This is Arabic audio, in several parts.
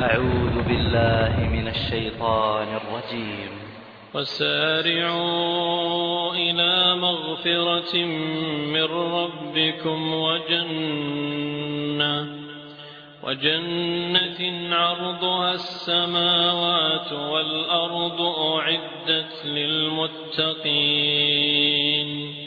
أعوذ بالله من الشيطان الرجيم. وسارعوا إلى مغفرة من ربكم وجنة عرضها السماوات والأرض أعدت للمتقين.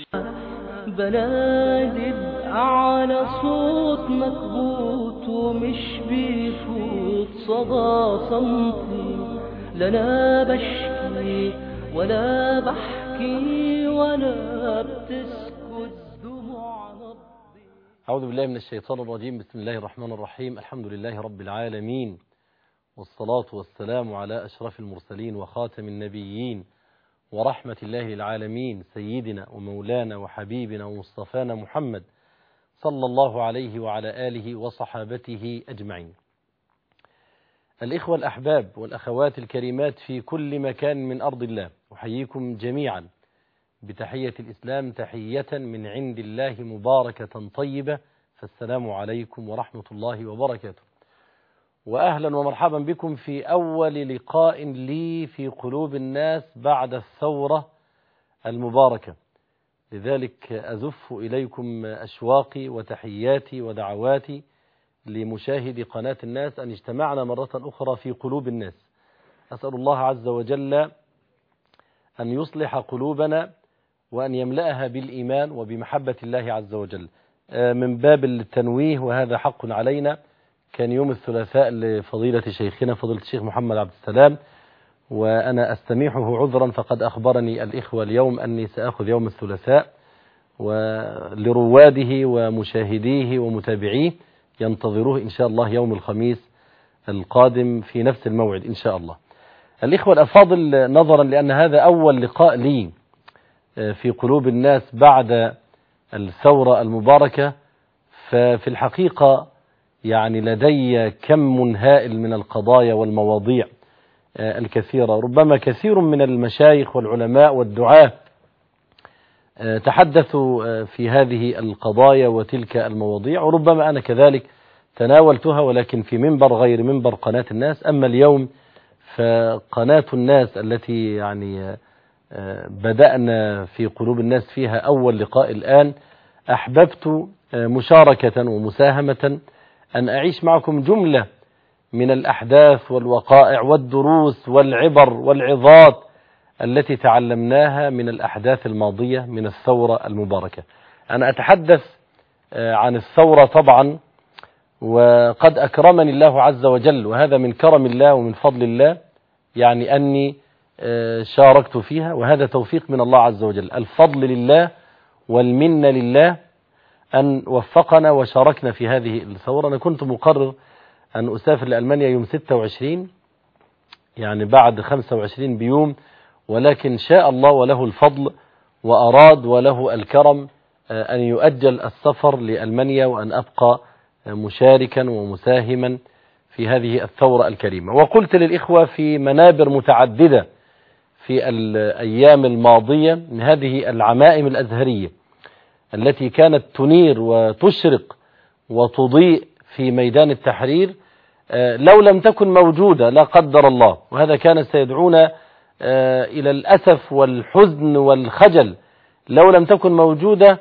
بنادب على صوت مكبوت ومش بيفوت صدى صمتي، لنا بشكي ولا بحكي ولا بتسكت دموع نبضي. أعوذ بالله من الشيطان الرجيم. بسم الله الرحمن الرحيم. الحمد لله رب العالمين، والصلاة والسلام على أشرف المرسلين وخاتم النبيين ورحمة الله للعالمين، سيدنا ومولانا وحبيبنا ومصطفانا محمد صلى الله عليه وعلى آله وصحابته أجمعين. الإخوة الأحباب والأخوات الكريمات في كل مكان من أرض الله، أحييكم جميعا بتحية الإسلام، تحية من عند الله مباركة طيبة، فالسلام عليكم ورحمة الله وبركاته. وأهلا ومرحبا بكم في أول لقاء لي في قلوب الناس بعد الثورة المباركة. لذلك أزف إليكم أشواقي وتحياتي ودعواتي لمشاهدي قناة الناس أن اجتمعنا مرة أخرى في قلوب الناس. أسأل الله عز وجل أن يصلح قلوبنا وأن يملأها بالإيمان وبمحبة الله عز وجل. من باب التنويه، وهذا حق علينا، كان يوم الثلاثاء لفضيلة شيخنا فضيلة الشيخ محمد عبد السلام، وأنا أستميحه عذرا، فقد أخبرني الإخوة اليوم أني سأخذ يوم الثلاثاء، ولرواده ومشاهديه ومتابعيه ينتظروه إن شاء الله يوم الخميس القادم في نفس الموعد إن شاء الله. الإخوة الأفاضل، نظرا لأن هذا أول لقاء لي في قلوب الناس بعد الثورة المباركة، ففي الحقيقة يعني لدي كم هائل من القضايا والمواضيع الكثيرة. ربما كثير من المشايخ والعلماء والدعاة تحدثوا في هذه القضايا وتلك المواضيع، وربما أنا كذلك تناولتها، ولكن في منبر غير منبر قناة الناس. أما اليوم فقناة الناس التي يعني بدأنا في قلوب الناس فيها أول لقاء الآن، أحببت مشاركة ومساهمة أن أعيش معكم جملة من الأحداث والوقائع والدروس والعبر والعظات التي تعلمناها من الأحداث الماضية من الثورة المباركة. أنا أتحدث عن الثورة طبعا، وقد أكرمني الله عز وجل، وهذا من كرم الله ومن فضل الله، يعني أني شاركت فيها، وهذا توفيق من الله عز وجل. الفضل لله والمنة لله أن وفقنا وشاركنا في هذه الثورة. أنا كنت مقرر أن أسافر لألمانيا يوم 26، يعني بعد 25 بيوم، ولكن شاء الله وله الفضل وأراد وله الكرم أن يؤجل السفر لألمانيا، وأن أبقى مشاركا ومساهما في هذه الثورة الكريمة. وقلت للإخوة في منابر متعددة في الأيام الماضية من هذه العمائم الأزهرية التي كانت تنير وتشرق وتضيء في ميدان التحرير، لو لم تكن موجودة لا قدر الله، وهذا كان سيدعونا إلى الأسف والحزن والخجل، لو لم تكن موجودة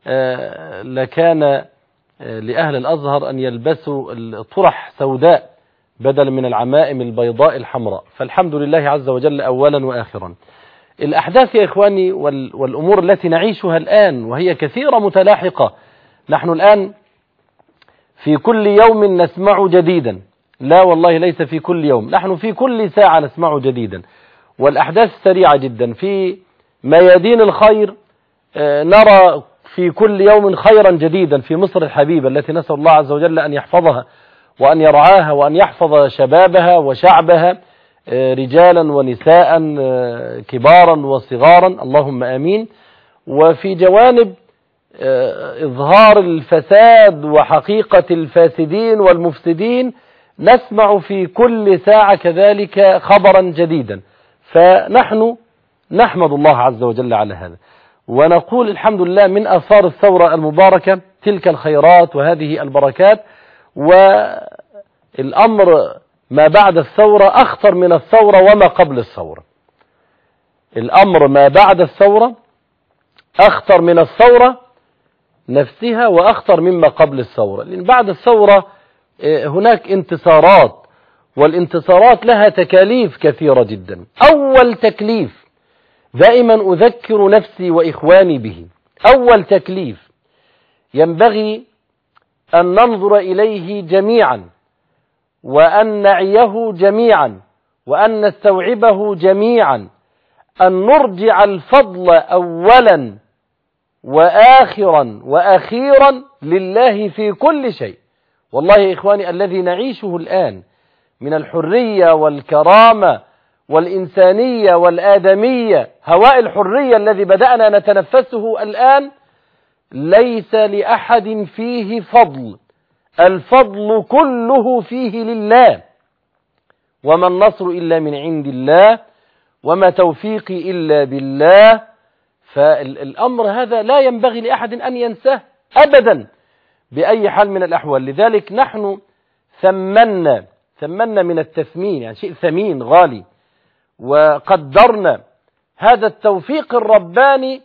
لكان لأهل الأزهر أن يلبسوا الطرح سوداء بدلا من العمائم البيضاء الحمراء. فالحمد لله عز وجل أولا وآخرا. الأحداث يا إخواني والأمور التي نعيشها الآن، وهي كثيرة متلاحقة، نحن الآن في كل يوم نسمع جديدا، لا والله ليس في كل يوم، نحن في كل ساعة نسمع جديدا، والأحداث سريعة جدا. في ميادين الخير نرى في كل يوم خيرا جديدا في مصر الحبيبة التي نسأل الله عز وجل أن يحفظها وأن يرعاها وأن يحفظ شبابها وشعبها، رجالا ونساء، كبارا وصغارا، اللهم آمين. وفي جوانب إظهار الفساد وحقيقة الفاسدين والمفسدين نسمع في كل ساعة كذلك خبرا جديدا، فنحن نحمد الله عز وجل على هذا، ونقول الحمد لله من آثار الثورة المباركة تلك الخيرات وهذه البركات. والأمر ما بعد الثورة أخطر من الثورة وما قبل الثورة. الأمر ما بعد الثورة أخطر من الثورة نفسها وأخطر مما قبل الثورة، لأن بعد الثورة هناك انتصارات، والانتصارات لها تكاليف كثيرة جدا. أول تكليف دائما أذكر نفسي وإخواني به، أول تكليف ينبغي أن ننظر إليه جميعا، وأن نعيه جميعا، وأن نستوعبه جميعا، أن نرجع الفضل أولا وآخرا وأخيرا لله في كل شيء. والله يا إخواني الذي نعيشه الآن من الحرية والكرامة والإنسانية والآدمية، هواء الحرية الذي بدأنا نتنفسه الآن، ليس لأحد فيه فضل، الفضل كله فيه لله، وما النصر إلا من عند الله، وما توفيقي إلا بالله. فالأمر هذا لا ينبغي لأحد أن ينساه أبدا بأي حال من الأحوال. لذلك نحن ثمنا من التثمين، يعني شيء ثمين غالي، وقدرنا هذا التوفيق الرباني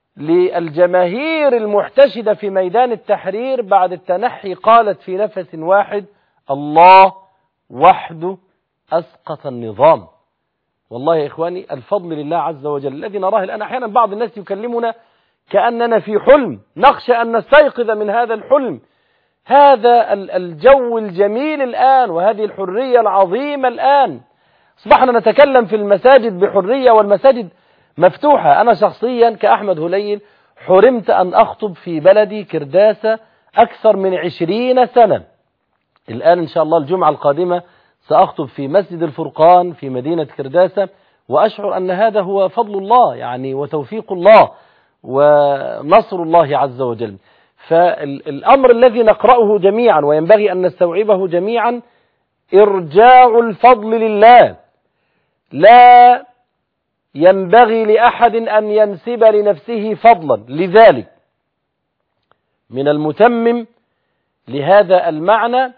للجماهير المحتشدة في ميدان التحرير بعد التنحي. قالت في نفس واحد: الله وحده أسقط النظام. والله يا إخواني الفضل لله عز وجل الذي نراه الآن. أحيانا بعض الناس يكلمنا كأننا في حلم، نخشى أن نستيقظ من هذا الحلم. هذا الجو الجميل الآن، وهذه الحرية العظيمة الآن، أصبحنا نتكلم في المساجد بحرية، والمساجد مفتوحة. أنا شخصيا كأحمد هليل حرمت أن أخطب في بلدي كرداسة أكثر من 20 سنة. الآن إن شاء الله الجمعة القادمة سأخطب في مسجد الفرقان في مدينة كرداسة، وأشعر أن هذا هو فضل الله يعني وتوفيق الله ونصر الله عز وجل. فالأمر الذي نقرأه جميعا وينبغي أن نستوعبه جميعا: إرجاع الفضل لله. لا ينبغي لأحد أن ينسب لنفسه فضلا. لذلك من المتمم لهذا المعنى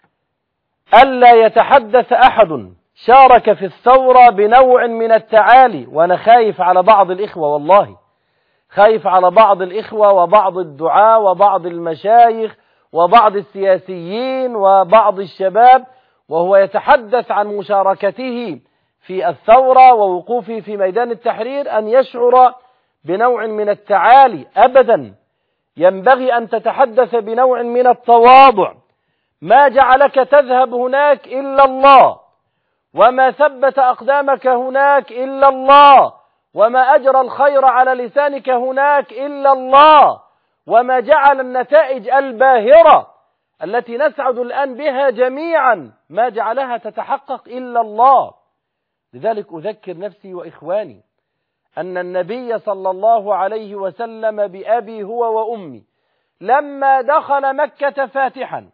ألا يتحدث أحد شارك في الثورة بنوع من التعالي. وأنا خايف على بعض الإخوة، والله خايف على بعض الإخوة وبعض الدعاة وبعض المشايخ وبعض السياسيين وبعض الشباب، وهو يتحدث عن مشاركته في الثورة ووقوفه في ميدان التحرير، أن يشعر بنوع من التعالي. أبدا، ينبغي أن تتحدث بنوع من التواضع. ما جعلك تذهب هناك إلا الله، وما ثبت أقدامك هناك إلا الله، وما أجرى الخير على لسانك هناك إلا الله، وما جعل النتائج الباهرة التي نسعد الآن بها جميعا ما جعلها تتحقق إلا الله. لذلك أذكر نفسي وإخواني أن النبي صلى الله عليه وسلم بأبي هو وأمي لما دخل مكة فاتحا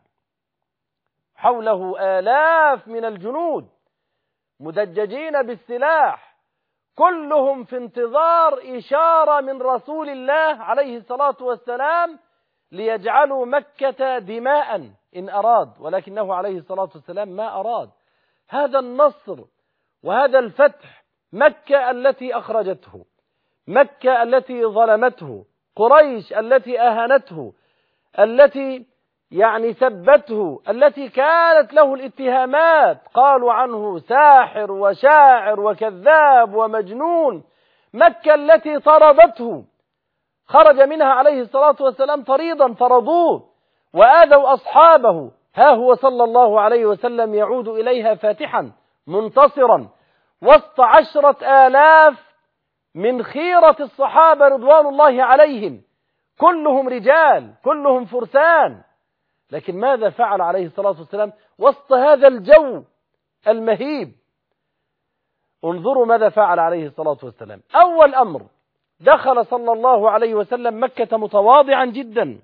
حوله آلاف من الجنود مدججين بالسلاح، كلهم في انتظار إشارة من رسول الله عليه الصلاة والسلام ليجعلوا مكة دماء إن أراد، ولكنه عليه الصلاة والسلام ما أراد. هذا النصر وهذا الفتح، مكة التي أخرجته، مكة التي ظلمته، قريش التي أهانته، التي سبته، التي كانت له الاتهامات، قالوا عنه ساحر وشاعر وكذاب ومجنون، مكة التي طردته، خرج منها عليه الصلاة والسلام طريدا طردوه وآذوا أصحابه، ها هو صلى الله عليه وسلم يعود إليها فاتحا منتصرا وسط 10,000 من خيرة الصحابة رضوان الله عليهم، كلهم رجال كلهم فرسان. لكن ماذا فعل عليه الصلاة والسلام وسط هذا الجو المهيب؟ انظروا ماذا فعل عليه الصلاة والسلام. أول أمر، دخل صلى الله عليه وسلم مكة متواضعا جدا،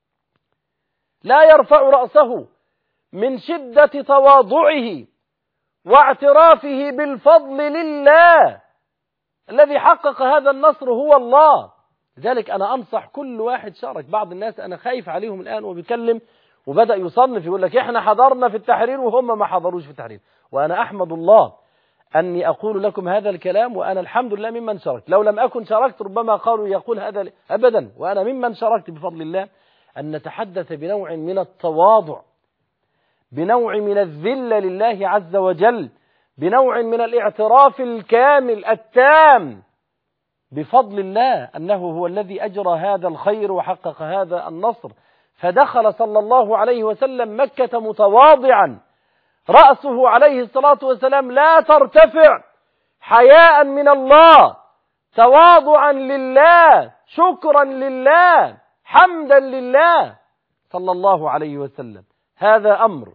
لا يرفع رأسه من شدة تواضعه واعترافه بالفضل لله. الذي حقق هذا النصر هو الله. لذلك أنا أنصح كل واحد شارك. بعض الناس أنا خايف عليهم الآن وبيكلم وبدأ يصنف يقول لك إحنا حضرنا في التحرير وهم ما حضروش في التحرير. وأنا أحمد الله أني أقول لكم هذا الكلام وأنا الحمد لله ممن شاركت. لو لم أكن شاركت ربما قالوا يقول هذا أبدا، وأنا ممن شاركت بفضل الله. أن نتحدث بنوع من التواضع، بنوع من الذلة لله عز وجل، بنوع من الاعتراف الكامل التام بفضل الله أنه هو الذي أجرى هذا الخير وحقق هذا النصر. فدخل صلى الله عليه وسلم مكة متواضعا، رأسه عليه الصلاة والسلام لا ترتفع، حياء من الله، تواضعا لله، شكرا لله، حمدا لله صلى الله عليه وسلم. هذا أمر.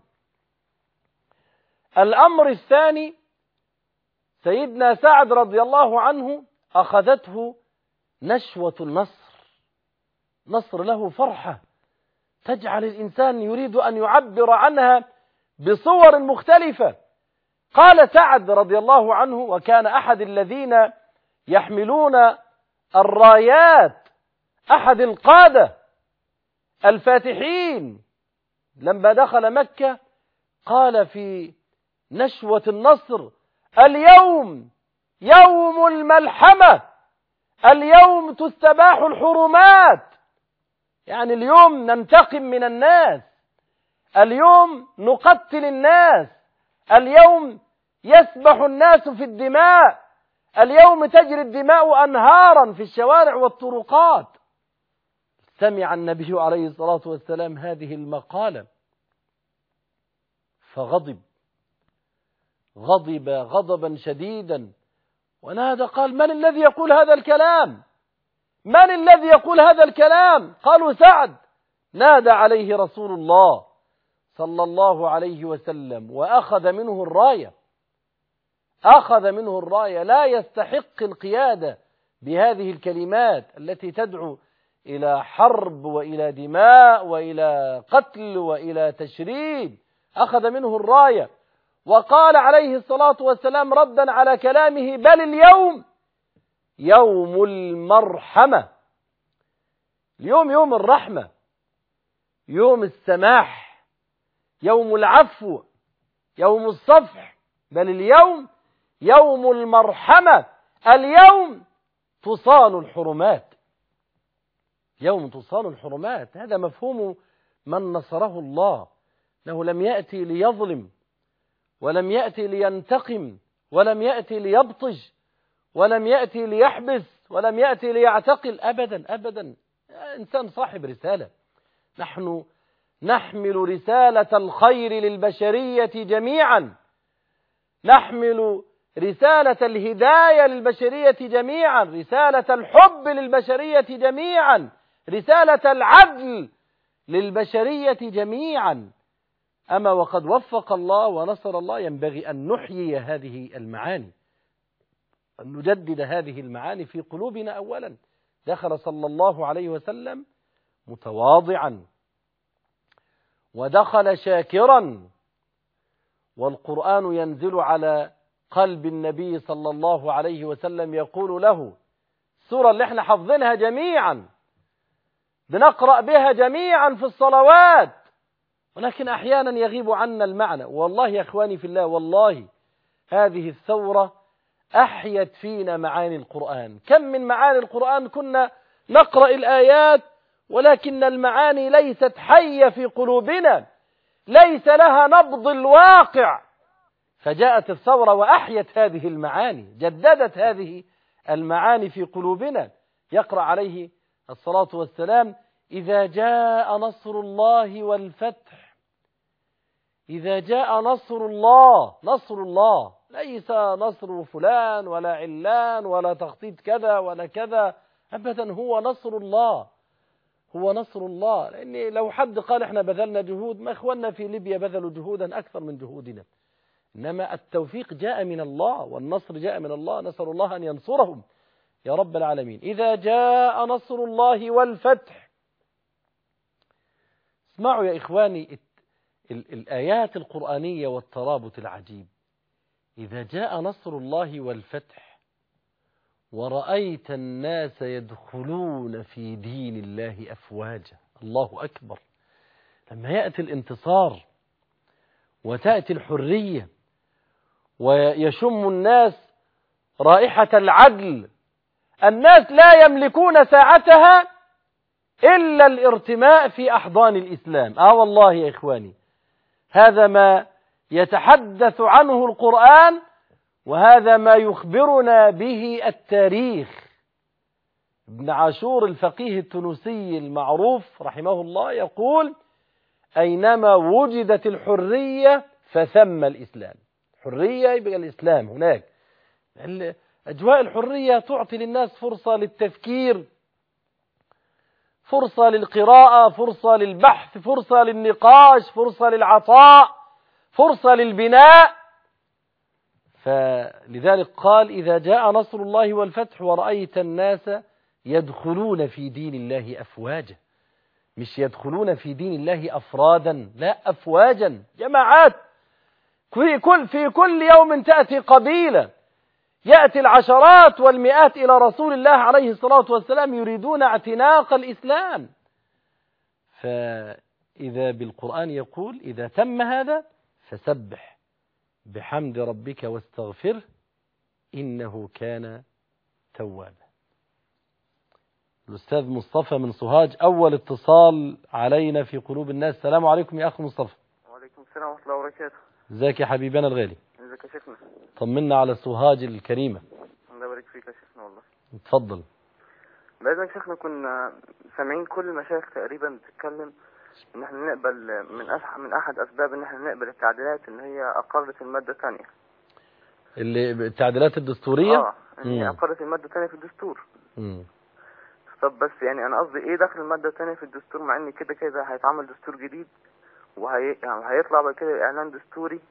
الأمر الثاني، سيدنا سعد رضي الله عنه أخذته نشوة النصر، نصر له فرحة تجعل الإنسان يريد أن يعبر عنها بصور مختلفة. قال سعد رضي الله عنه، وكان أحد الذين يحملون الرايات، أحد القادة الفاتحين، لما دخل مكة قال في نشوة النصر: اليوم يوم الملحمة، اليوم تستباح الحرمات، يعني اليوم ننتقم من الناس، اليوم نقتل الناس، اليوم يسبح الناس في الدماء، اليوم تجري الدماء أنهارا في الشوارع والطرقات. سمع النبي عليه الصلاة والسلام هذه المقالة فغضب غضبا شديدا ونادى قال: من الذي يقول هذا الكلام؟ من الذي يقول هذا الكلام؟ قالوا: سعد. نادى عليه رسول الله صلى الله عليه وسلم وأخذ منه الراية، أخذ منه الراية. لا يستحق القيادة بهذه الكلمات التي تدعو إلى حرب وإلى دماء وإلى قتل وإلى تشريد. أخذ منه الراية وقال عليه الصلاة والسلام ردا على كلامه: بل اليوم يوم المرحمة، اليوم يوم الرحمة، يوم السماح، يوم العفو، يوم الصفح، بل اليوم يوم المرحمة، اليوم تصان الحرمات، يوم تصان الحرمات. هذا مفهوم من نصره الله، أنه لم يأتي ليظلم، ولم يأتي لينتقم، ولم يأتي ليبطش، ولم يأتي ليحبس، ولم يأتي ليعتقل، أبدا أبدا. إنسان صاحب رسالة. نحن نحمل رسالة الخير للبشرية جميعا، نحمل رسالة الهداية للبشرية جميعا، رسالة الحب للبشرية جميعا، رسالة العدل للبشرية جميعا. أما وقد وفق الله ونصر الله ينبغي أن نحيي هذه المعاني، أن نجدد هذه المعاني في قلوبنا. أولا دخل صلى الله عليه وسلم متواضعا، ودخل شاكرا، والقرآن ينزل على قلب النبي صلى الله عليه وسلم يقول له، السورة اللي احنا حافظينها جميعا بنقرأ بها جميعا في الصلوات، ولكن أحيانا يغيب عنا المعنى. والله يا إخواني في الله، والله هذه الثورة أحيت فينا معاني القرآن. كم من معاني القرآن كنا نقرأ الآيات ولكن المعاني ليست حية في قلوبنا، ليس لها نبض الواقع. فجاءت الثورة وأحيت هذه المعاني، جددت هذه المعاني في قلوبنا. يقرأ عليه الصلاة والسلام: إذا جاء نصر الله والفتح. إذا جاء نصر الله، نصر الله ليس نصر فلان ولا علان ولا تخطيط كذا ولا كذا، أبدا، هو نصر الله، هو نصر الله. لأن لو حد قال احنا بذلنا جهود، ما إخواننا في ليبيا بذلوا جهودا أكثر من جهودنا، إنما التوفيق جاء من الله والنصر جاء من الله. نسأل الله أن ينصرهم يا رب العالمين. إذا جاء نصر الله والفتح. اسمعوا يا إخواني الآيات القرآنية والترابط العجيب. إذا جاء نصر الله والفتح ورأيت الناس يدخلون في دين الله أفواجا. الله أكبر. لما يأتي الانتصار وتأتي الحرية ويشم الناس رائحة العدل، الناس لا يملكون ساعتها إلا الارتماء في أحضان الإسلام. والله يا إخواني، هذا ما يتحدث عنه القرآن، وهذا ما يخبرنا به التاريخ. ابن عاشور الفقيه التونسي المعروف رحمه الله يقول: أينما وجدت الحرية فثم الإسلام. حرية يبقى الإسلام هناك. أجواء الحرية تعطي للناس فرصة للتفكير، فرصة للقراءة، فرصة للبحث، فرصة للنقاش، فرصة للعطاء، فرصة للبناء. فلذلك قال: إذا جاء نصر الله والفتح ورأيت الناس يدخلون في دين الله أفواجا. مش يدخلون في دين الله أفرادا، لا، أفواجا، جماعات. في كل يوم تأتي قبيلة، يأتي العشرات والمئات إلى رسول الله عليه الصلاة والسلام يريدون اعتناق الإسلام. فإذا بالقرآن يقول: إذا تم هذا فسبح بحمد ربك واستغفره إنه كان توابا. الأستاذ مصطفى من سوهاج، أول اتصال علينا في قلوب الناس. السلام عليكم يا أخ مصطفى. وعليكم السلام ورحمة الله وبركاته. ازيك يا حبيبنا الغالي؟ ازيك يا شيخنا؟ طمنا على سوهاج الكريمة. الله يبارك فيك يا شيخنا. والله اتفضل. بعد يا شيخنا كنا سامعين كل المشايخ تقريبا بتتكلم ان احنا نقبل من احد اسباب ان احنا نقبل التعديلات ان هي اقرت المادة الثانية، اللي التعديلات الدستورية. ان هي اقرت المادة الثانية في الدستور. مم. طب بس يعني انا قصدي ايه دخل المادة الثانية في الدستور، مع ان كده كده هيتعمل دستور جديد وهيطلع بعد كده اعلان دستوري.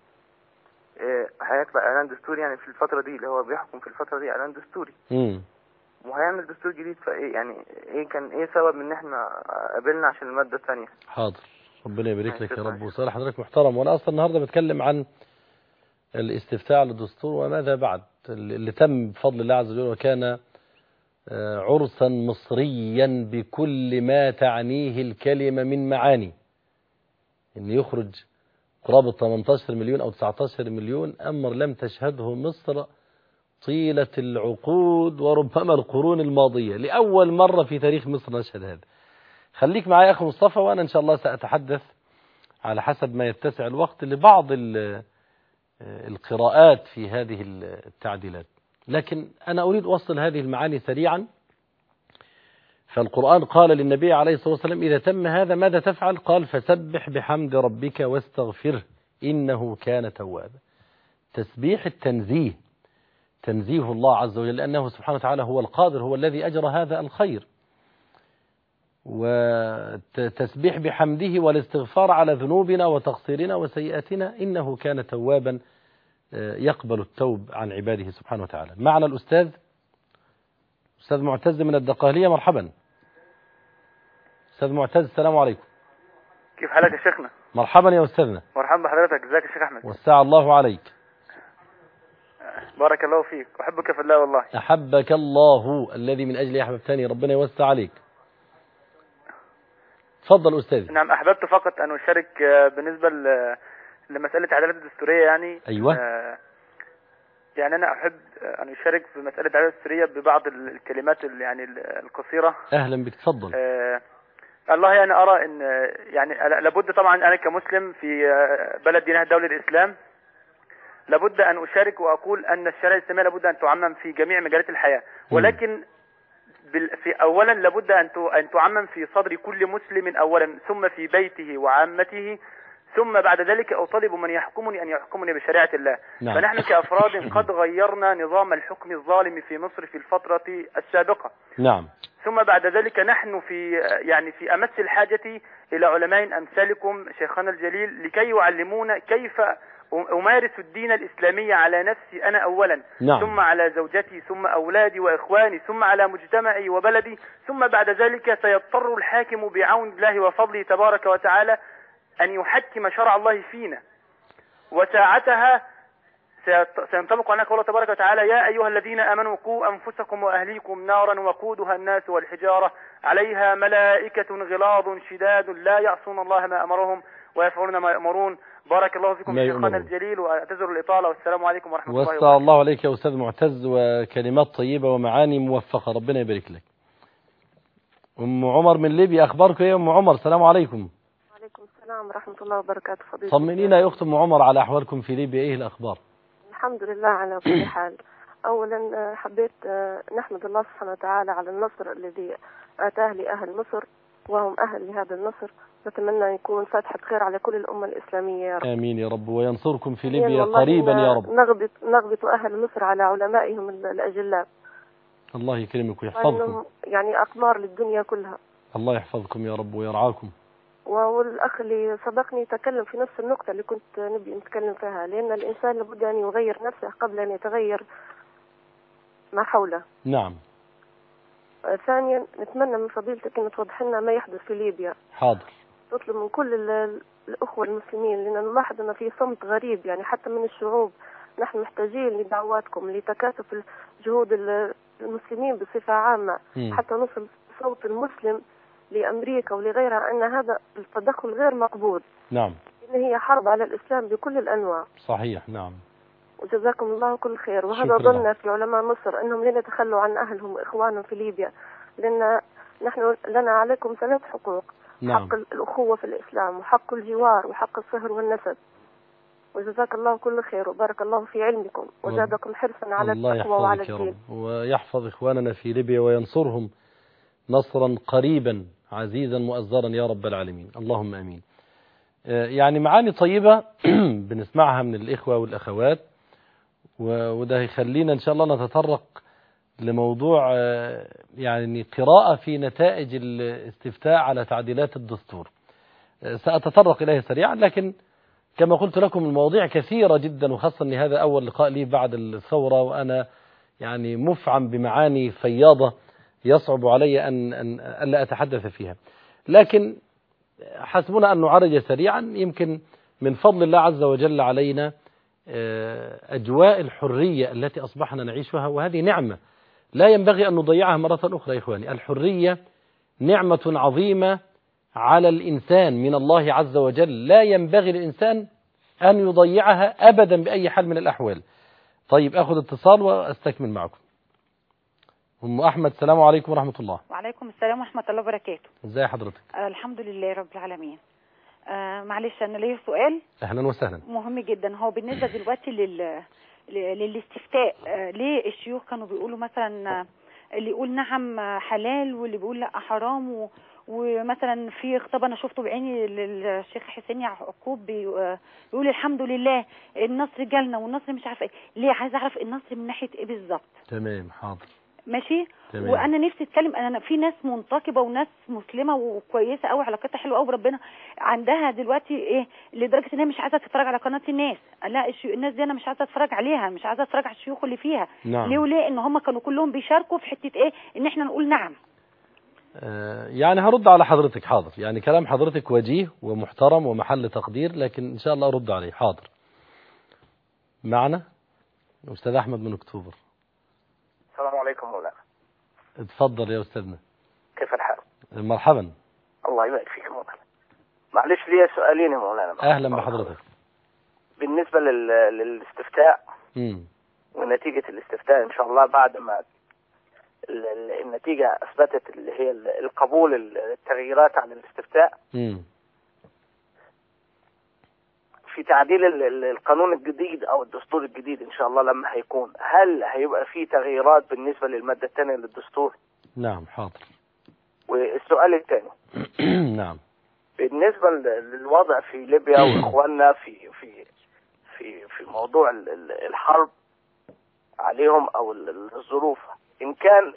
هيطلع اعلان دستوري يعني في الفترة دي اللي هو بيحكم في الفترة دي اعلان دستوري. وهيعمل دستور جديد. فايه يعني ايه سبب ان احنا قابلنا عشان المادة الثانية؟ حاضر، ربنا يبارك لك يا رب وصالح حضرتك محترم. وانا اصلا النهارده بتكلم عن الاستفتاء على الدستور وماذا بعد اللي تم بفضل الله عز وجل، وكان عرسا مصريا بكل ما تعنيه الكلمة من معاني. ان يخرج قرابة 18 مليون او 19 مليون، امر لم تشهده مصر طيلة العقود وربما القرون الماضية. لأول مرة في تاريخ مصر نشهد هذا. خليك معي يا أخي مصطفى، وأنا إن شاء الله سأتحدث على حسب ما يتسع الوقت لبعض القراءات في هذه التعديلات، لكن أنا أريد أوصل هذه المعاني سريعا. فالقرآن قال للنبي عليه الصلاة والسلام: إذا تم هذا ماذا تفعل؟ قال: فسبح بحمد ربك واستغفره إنه كان توابا. تسبيح التنزيه، تنزيه الله عز وجل، لأنه سبحانه وتعالى هو القادر، هو الذي أجرى هذا الخير. وتسبيح بحمده والاستغفار على ذنوبنا وتقصيرنا وسيئاتنا إنه كان توابا يقبل التوب عن عباده سبحانه وتعالى. معنا الأستاذ معتز من الدقهلية. مرحبا أستاذ معتز، السلام عليكم. كيف حالك يا شيخنا؟ مرحبا يا أستاذنا. مرحبا بحضرتك. ازيك يا شيخ أحمد؟ وسع الله عليك. بارك الله فيك، أحبك في الله. والله أحبك الله الذي من أجل أحببتني، ربنا يوسع عليك. تفضل أستاذ. نعم، أحببت فقط أن أشارك بالنسبة لمسألة العدالة الدستورية. يعني أيوة. يعني أنا أحب أن أشارك في مسألة العدالة الدستورية ببعض الكلمات يعني القصيرة. أهلا بك، تفضل. الله يعني أرى أن يعني لابد طبعا أنا كمسلم في بلد دينها الدولة الإسلام لابد أن أشارك وأقول أن الشريعة الإسلامية لابد أن تعمم في جميع مجالات الحياة، ولكن في أولا لابد أن تعمم في صدر كل مسلم أولا، ثم في بيته وعامته، ثم بعد ذلك أطالب من يحكمني أن يحكمني بشريعة الله. نعم. فنحن كأفراد قد غيرنا نظام الحكم الظالم في مصر في الفترة السابقة. نعم. ثم بعد ذلك نحن في أمس الحاجة إلى علماء أمثالكم شيخنا الجليل لكي يعلمونا كيف أمارس الدين الإسلامي على نفسي أنا أولا. نعم. ثم على زوجتي، ثم أولادي وإخواني، ثم على مجتمعي وبلدي، ثم بعد ذلك سيضطر الحاكم بعون الله وفضله تبارك وتعالى أن يحكم شرع الله فينا، وساعتها سينطبق علينا قوله تبارك وتعالى: يا أيها الذين آمنوا قوا أنفسكم وأهليكم نارا وقودها الناس والحجارة عليها ملائكة غلاظ شداد لا يعصون الله ما أمرهم ويفعلون ما يأمرون. بارك الله فيكم شيخنا الجليل، وأعتذر الإطالة، والسلام عليكم ورحمة الله وبركاته. وسع الله عليك يا أستاذ معتز، وكلمات طيبة ومعاني موفقة، ربنا يبارك لك. أم عمر من ليبيا، أخبارك يا أم عمر؟ السلام عليكم. وعليكم السلام ورحمة الله وبركاته. فضيلة طمنينا يا أخت أم عمر على أحوالكم في ليبيا، إيه الأخبار؟ الحمد لله على كل حال. أولا حبيت نحمد الله سبحانه وتعالى على النصر الذي آتاه لأهل مصر، وهم أهل لهذا النصر. نتمنى يكون فاتحة خير على كل الأمة الإسلامية يا رب. آمين يا رب، وينصركم في ليبيا قريبا يا رب. نغبط أهل مصر على علمائهم الأجلاء. الله يكرمك ويحفظكم. يعني أقمار للدنيا كلها. الله يحفظكم يا رب ويرعاكم. والأخ اللي سبقني تكلم في نفس النقطة اللي كنت نبي نتكلم فيها، لأن الإنسان لابد أن يغير نفسه قبل أن يتغير ما حوله. نعم. ثانيا نتمنى من فضيلتك أن توضح لنا ما يحدث في ليبيا. حاضر. تطلب من كل الأخوة المسلمين، لأن نلاحظ أن في صمت غريب يعني حتى من الشعوب. نحن محتاجين لدعواتكم لتكاتف جهود المسلمين بصفة عامة، حتى نصل صوت المسلم لأمريكا ولغيرها أن هذا التدخل غير مقبول. نعم. إن هي حرب على الإسلام بكل الأنواع. صحيح. نعم. وجزاكم الله كل خير. وهذا ظننا في علماء مصر أنهم لن يتخلوا عن أهلهم وإخوانهم في ليبيا، لأن نحن لنا عليكم 3 حقوق. نعم. حق الأخوة في الإسلام، وحق الجوار، وحق الصهر والنسب. وجزاك الله كل خير، وبارك الله في علمكم، وزادكم حرصا على التقوى وعلى الدين. ويحفظ إخواننا في ليبيا وينصرهم نصرا قريبا عزيزا مؤزرا يا رب العالمين، اللهم آمين. يعني معاني طيبة بنسمعها من الإخوة والأخوات، وده يخلينا إن شاء الله نتطرق لموضوع يعني قراءة في نتائج الاستفتاء على تعديلات الدستور. سأتطرق إليه سريعا، لكن كما قلت لكم المواضيع كثيرة جدا، وخاصة أن هذا أول لقاء لي بعد الثورة، وأنا يعني مفعم بمعاني فياضة يصعب علي أن لا أتحدث فيها، لكن حسبنا أن نعرج سريعا. يمكن من فضل الله عز وجل علينا أجواء الحرية التي أصبحنا نعيشها، وهذه نعمة لا ينبغي أن نضيعها مرة أخرى يا إخواني. الحرية نعمة عظيمة على الإنسان من الله عز وجل، لا ينبغي للإنسان أن يضيعها أبدا بأي حال من الأحوال. طيب أخذ اتصال وأستكمل معكم. أم أحمد، السلام عليكم ورحمة الله. وعليكم السلام ورحمة الله وبركاته. ازي حضرتك؟ الحمد لله رب العالمين. معلش أنا ليا سؤال. أهلا وسهلا. مهم جدا. هو بالنسبة دلوقتي للاستفتاء، ليه الشيوخ كانوا بيقولوا مثلا اللي يقول نعم حلال واللي بيقول لا حرام، ومثلا في خطاب انا شفته بعيني للشيخ حسين يعقوب بيقول الحمد لله النصر جالنا والنصر مش عارفه ايه. ليه؟ عايز اعرف النصر من ناحيه ايه بالظبط. تمام، حاضر، ماشي. تمام. وانا نفسي اتكلم، انا في ناس منتقبه وناس مسلمه وكويسه قوي، علاقتها حلوه قوي بربنا، عندها دلوقتي ايه لدرجه ان هي مش عايزه تتفرج على قناه الناس. لا، الناس دي انا مش عايزه اتفرج عليها، مش عايزه اتفرج على الشيوخ اللي فيها. نعم. ليه وليه؟ ان هم كانوا كلهم بيشاركوا في حته ايه، ان احنا نقول نعم. يعني هرد على حضرتك. حاضر، يعني كلام حضرتك وجيه ومحترم ومحل تقدير، لكن إن شاء الله أرد عليه. حاضر. معنا أستاذ أحمد من أكتوبر. السلام عليكم مولانا. اتفضل يا أستاذنا. كيف الحال؟ مرحبا. الله يبارك فيك مولانا. معلش لي سؤالين يا مولانا. أهلا بحضرتك. بالنسبة للاستفتاء ونتيجة الاستفتاء إن شاء الله، بعد ما النتيجة أثبتت اللي هي القبول التغييرات عن الاستفتاء، في تعديل القانون الجديد أو الدستور الجديد إن شاء الله لما هيكون، هل هيبقى في تغييرات بالنسبة للمادة الثانية للدستور؟ نعم، حاضر. والسؤال الثاني نعم، بالنسبة للوضع في ليبيا وإخواننا في موضوع الحرب عليهم أو الظروف، إن كان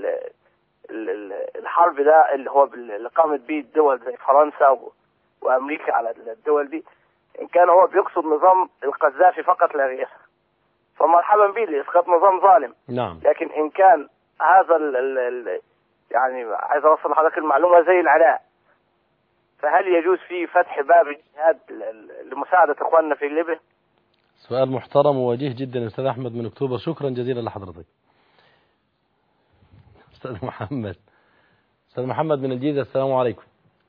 الحرب ده اللي هو اللي قامت به الدول زي فرنسا وأمريكا على الدول دي، إن كان هو بيقصد نظام القذافي فقط لا غير، فمرحبا به لإسقاط نظام ظالم. نعم. لكن إن كان هذا يعني عايز أوصل لحضرتك المعلومة زي العراق، فهل يجوز فيه فتح باب الجهاد لمساعدة إخواننا في ليبيا؟ سؤال محترم ووجيه جدا يا أستاذ أحمد من أكتوبر، شكرا جزيلا لحضرتك. أستاذ محمد من الجيزة، السلام عليكم.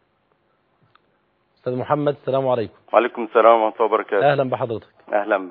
أستاذ محمد السلام عليكم. وعليكم السلام ورحمة الله وبركاته. أهلا بحضرتك. أهلا بك.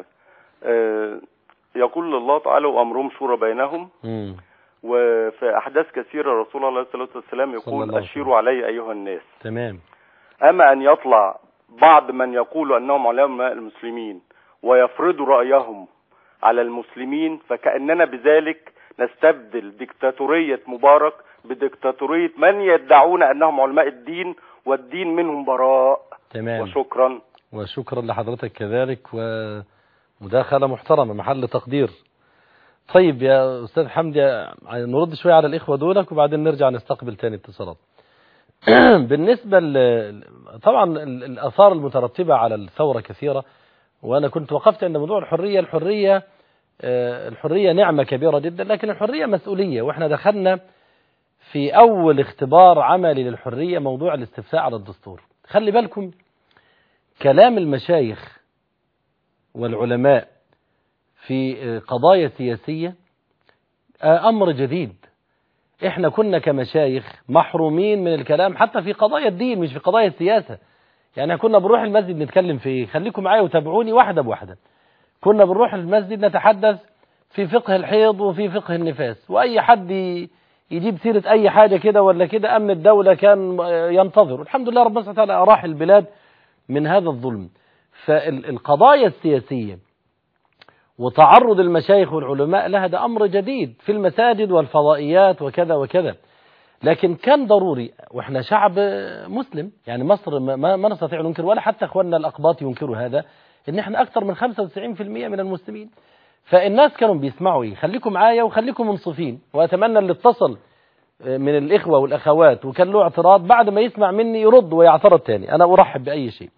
يقول الله تعالى وأمرهم شورى بينهم. وفي أحداث كثيرة رسول الله صلى الله عليه وسلم يقول أشيروا علي أيها الناس. تمام. أما أن يطلع بعض من يقول أنهم علماء المسلمين ويفرضوا رأيهم على المسلمين، فكأننا بذلك نستبدل ديكتاتورية مبارك بديكتاتورية من يدعون أنهم علماء الدين والدين منهم براء. تمام. وشكرا لحضرتك كذلك، ومداخلة محترمة محل تقدير. طيب يا أستاذ حمدي نرد شوية على الإخوة دولك وبعدين نرجع نستقبل تاني اتصالات. بالنسبة طبعا الآثار المترتبة على الثورة كثيرة، وأنا كنت وقفت عند موضوع الحرية نعمة كبيرة جدا، لكن الحرية مسؤولية، وإحنا دخلنا في أول اختبار عملي للحرية موضوع الاستفتاء على الدستور. خلي بالكم كلام المشايخ والعلماء في قضايا سياسية أمر جديد. إحنا كنا كمشايخ محرومين من الكلام حتى في قضايا الدين مش في قضايا السياسة. يعني كنا بنروح المسجد نتكلم في إيه؟ خليكم معايا وتابعوني واحدة بواحدة. كنا بنروح المسجد نتحدث في فقه الحيض وفي فقه النفاس، وأي حد يجيب سيرة أي حاجة كده ولا كده أمن الدولة كان ينتظر. الحمد لله ربنا سبحانه وتعالى أراح البلاد من هذا الظلم. فالقضايا السياسية وتعرض المشايخ والعلماء لها ده أمر جديد في المساجد والفضائيات وكذا وكذا، لكن كان ضروري، وإحنا شعب مسلم يعني مصر ما نستطيع ننكر ولا حتى أخواننا الأقباط ينكروا هذا، إن إحنا أكثر من 95% من المسلمين. فالناس كانوا بيسمعوا إيه؟ خليكم معايا وخليكم منصفين، وأتمنى اللي اتصل من الإخوة والأخوات وكان له اعتراض بعد ما يسمع مني يرد ويعترض تاني، أنا أرحب بأي شيء.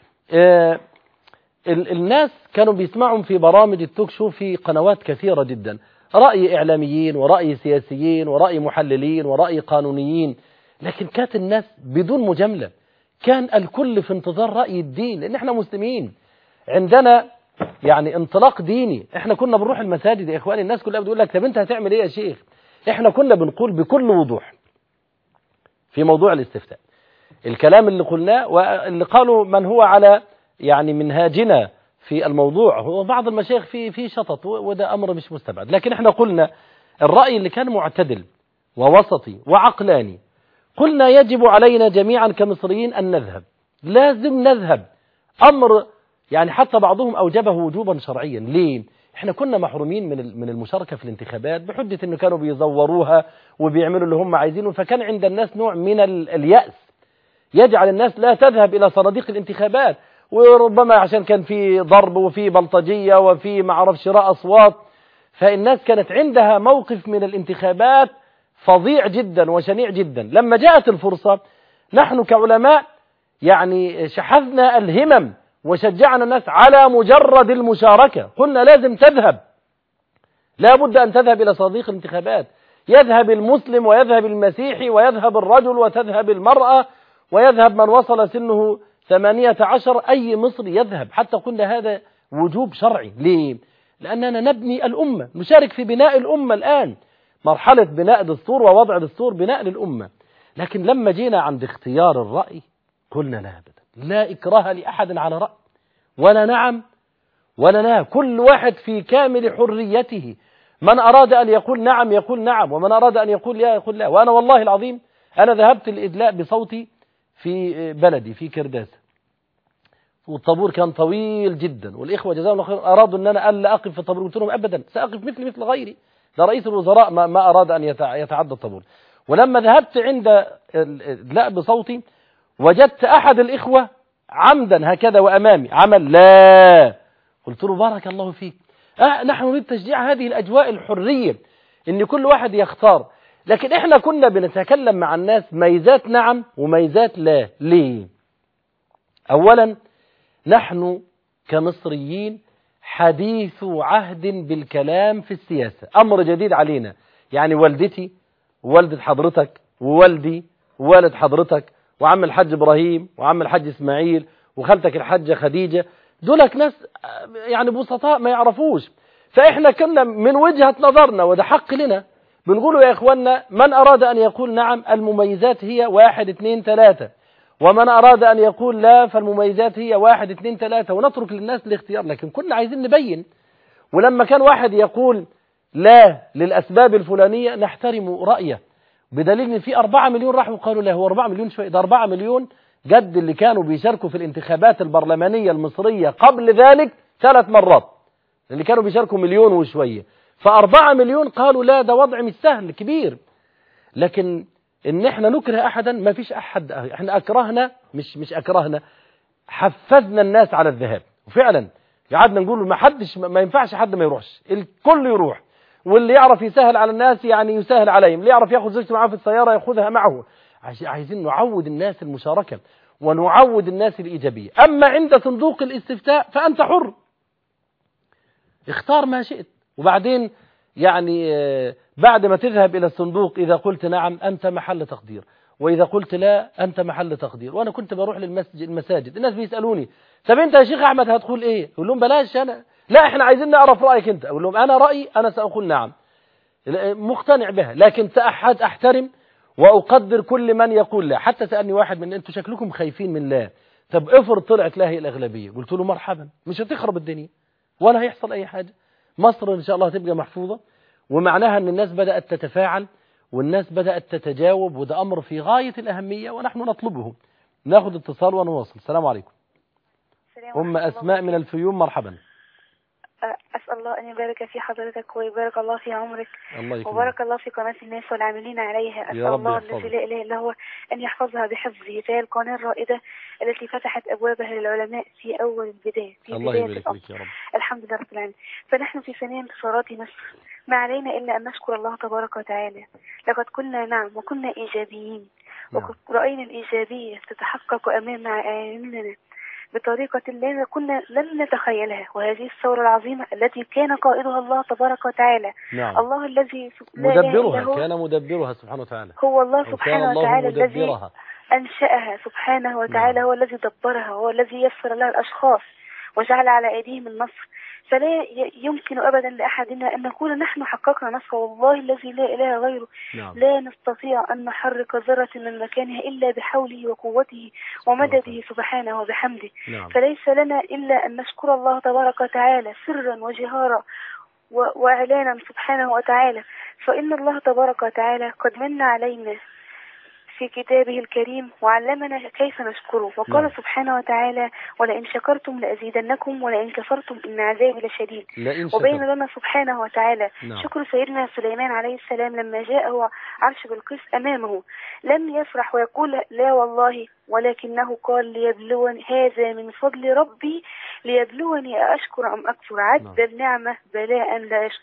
الناس كانوا بيسمعوا في برامج التوك شو في قنوات كثيرة جدا، رأي إعلاميين ورأي سياسيين ورأي محللين ورأي قانونيين، لكن كانت الناس بدون مجاملة، كان الكل في انتظار رأي الدين، لأن احنا مسلمين عندنا يعني انطلاق ديني. احنا كنا بنروح المساجد يا إخواني، الناس كلها بتقول لك طب انت هتعمل ايه يا شيخ؟ احنا كنا بنقول بكل وضوح في موضوع الاستفتاء الكلام اللي قلناه، واللي قالوا من هو على يعني منهاجنا في الموضوع هو بعض المشايخ في شطط، وده أمر مش مستبعد، لكن احنا قلنا الرأي اللي كان معتدل ووسطي وعقلاني، قلنا يجب علينا جميعا كمصريين أن نذهب، لازم نذهب، أمر يعني حتى بعضهم أوجبه وجوبا شرعيا. ليه؟ احنا كنا محرومين من المشاركة في الانتخابات بحجة انه كانوا بيزوروها وبيعملوا اللي هم عايزينه، فكان عند الناس نوع من اليأس يجعل الناس لا تذهب إلى صناديق الانتخابات، وربما عشان كان في ضرب وفي بلطجية وفي معرف شراء أصوات، فالناس كانت عندها موقف من الانتخابات فظيع جدا وشنيع جدا. لما جاءت الفرصة نحن كعلماء يعني شحذنا الهمم وشجعنا الناس على مجرد المشاركة، قلنا لازم تذهب، لا بد أن تذهب إلى صناديق الانتخابات، يذهب المسلم ويذهب المسيحي ويذهب الرجل وتذهب المرأة ويذهب من وصل سنه 18، أي مصري يذهب، حتى قلنا هذا وجوب شرعي. ليه؟ لأننا نبني الأمة، نشارك في بناء الأمة الآن، مرحلة بناء دستور ووضع دستور بناء للأمة. لكن لما جينا عند اختيار الرأي قلنا لا أبدا، لا إكراه لأحد على رأي، ولا نعم ولا لا، كل واحد في كامل حريته، من أراد أن يقول نعم يقول نعم، ومن أراد أن يقول لا يقول لا. وأنا والله العظيم أنا ذهبت الإدلاء بصوتي في بلدي في كرداسة، والطابور كان طويل جدا، والإخوة جزاهم الله خير أرادوا أن أنا ألا أقف في الطابور، قلت لهم أبدا سأقف مثل غيري، ده رئيس الوزراء ما أراد أن يتعدى الطابور. ولما ذهبت عند الإدلاء بصوتي وجدت أحد الإخوة عمدا هكذا وأمامي عمل لا، قلت له بارك الله فيك، نحن نريد تشجيع هذه الأجواء الحرية إن كل واحد يختار، لكن إحنا كنا بنتكلم مع الناس ميزات نعم وميزات لا. ليه؟ أولا نحن كمصريين حديث عهد بالكلام في السياسة، أمر جديد علينا، يعني والدتي ووالدة حضرتك ووالدي ووالد حضرتك وعم الحاج إبراهيم وعم الحاج إسماعيل وخالتك الحاجة خديجة، دولك ناس يعني بسطاء ما يعرفوش. فإحنا كنا من وجهة نظرنا وده حق لنا بنقوله يا إخواننا، من أراد أن يقول نعم المميزات هي 1 2 3، ومن أراد أن يقول لا فالمميزات هي 1 2 3، ونترك للناس الاختيار. لكن كنا عايزين نبين، ولما كان واحد يقول لا للأسباب الفلانية نحترم رأيه، بدليل ان في 4 مليون راحوا قالوا لا. هو 4 مليون شوية، ده 4 مليون جد اللي كانوا بيشاركوا في الانتخابات البرلمانية المصرية قبل ذلك 3 مرات، اللي كانوا بيشاركوا 1 مليون وشوية، ف4 مليون قالوا لا. ده وضع مش سهل كبير. لكن ان احنا نكره احدا ما فيش احد، احنا اكرهنا مش اكرهنا، حفزنا الناس على الذهاب. وفعلا قعدنا نقول ما ينفعش حد ما يروحش، الكل يروح، واللي يعرف يسهل على الناس يعني يسهل عليهم، اللي يعرف ياخذ زوجته معاه في السيارة ياخذها معه. عايزين نعود الناس المشاركة ونعود الناس الإيجابية. أما عند صندوق الاستفتاء فأنت حر، اختار ما شئت. وبعدين يعني بعد ما تذهب إلى الصندوق إذا قلت نعم أنت محل تقدير، وإذا قلت لا أنت محل تقدير. وأنا كنت بروح المساجد الناس بيسألوني طب أنت يا شيخ أحمد هتقول إيه؟ أقول لهم بلاش أنا، لا إحنا عايزين نعرف رأيك أنت. أقول لهم أنا رأيي أنا سأقول نعم مقتنع بها، لكن أحترم وأقدر كل من يقول لا. حتى سألني واحد من أنتوا شكلكم خايفين من لا، طب افرض طلعت لا هي الأغلبية. قلت له مرحبا، مش هتخرب الدنيا ولا هيحصل أي حاجة، مصر إن شاء الله هتبقى محفوظة. ومعناها أن الناس بدأت تتفاعل والناس بدأت تتجاوب، وده أمر في غاية الأهمية ونحن نطلبه. ناخد اتصال ونواصل. السلام عليكم. أم أسماء من الفيوم، مرحبا. أسأل الله أن يبارك في حضرتك ويبارك الله في عمرك، الله وبارك الله في قناة الناس والعاملين عليها. أسأل الله الذي لا إله إلا هو أن يحفظها بحفظه زي القناة الرائدة التي فتحت أبوابها للعلماء في أول البداية، في الله بداية يبارك فيك يا رب. الحمد لله رب العالمين. فنحن في ثانية انتصارات مصر، ما علينا إلا أن نشكر الله تبارك وتعالى. لقد كنا نعم وكنا إيجابيين، وقد رأينا الإيجابية تتحقق أمام أعيننا بطريقة لن نتخيلها. وهذه الثورة العظيمة التي كان قائدها الله تبارك وتعالى. نعم. الله الذي مدبرها، كان مدبرها سبحانه وتعالى. هو الله سبحانه وتعالى الذي أنشأها سبحانه وتعالى. نعم. هو الذي دبرها، هو الذي يسر لها الأشخاص وجعل على أيديهم النصر. فلا يمكن أبدا لأحدنا أن نقول نحن حققنا نصر، والله الذي لا إله غيره. نعم. لا نستطيع أن نحرك ذرة من مكانها إلا بحوله وقوته ومدده سبحانه وبحمده. نعم. فليس لنا إلا أن نشكر الله تبارك وتعالى سرا وجهارا وإعلانا سبحانه وتعالى. فإن الله تبارك وتعالى قد من علينا في كتابه الكريم وعلمنا كيف نشكره، وقال سبحانه وتعالى ولئن شكرتم لأزيدنكم ولئن كفرتم إن عذابي لشديد. وبين لنا سبحانه وتعالى شكر سيدنا سليمان عليه السلام لما جاءه عرش بلقيس أمامه، لم يفرح ويقول لا والله، ولكنه قال ليبلوني، هذا من فضل ربي ليبلوني أشكر أم أكفر. عد النعمة بلاء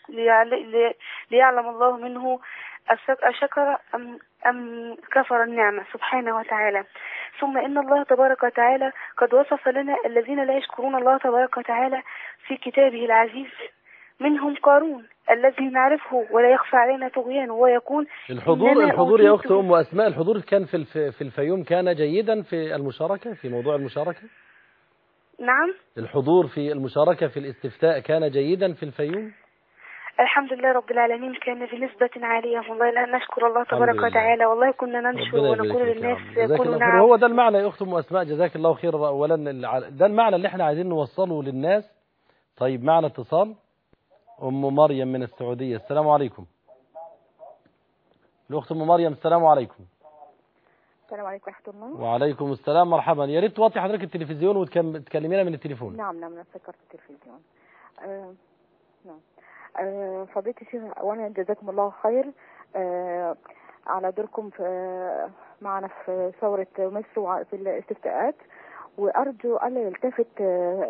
ليعلم الله منه أشكر أم كفر النعمة سبحانه وتعالى. ثم إن الله تبارك وتعالى قد وصف لنا الذين لا يشكرون الله تبارك وتعالى في كتابه العزيز، منهم قارون الذي نعرفه ولا يخفى علينا طغيانه، ويقول الحضور يا أخت أم أسماء، الحضور كان في الفيوم كان جيدا في المشاركة في موضوع المشاركة. نعم، الحضور في المشاركة في الاستفتاء كان جيدا في الفيوم. الحمد لله رب العالمين، كان بنسبة عالية. والله لا نشكر الله تبارك وتعالى. والله كنا ننشر ونقول للناس كلوا نعم. هو ده المعنى يا أخت أم أسماء، جزاك الله خير. أولا ده المعنى اللي احنا عايزين نوصله للناس. طيب معنا اتصال، أم مريم من السعودية. السلام عليكم. الأخت أم مريم، السلام عليكم. السلام عليكم ورحمة الله. وعليكم السلام، مرحبا. يا ريت توطي حضرتك التلفزيون وتكلمينا من التليفون. نعم سكرت التلفزيون. نعم. فضيلة الشيخ، وانا جزاكم الله خير على دوركم معنا في ثورة مصر وفي الاستفتاءات، وارجو الا يلتفت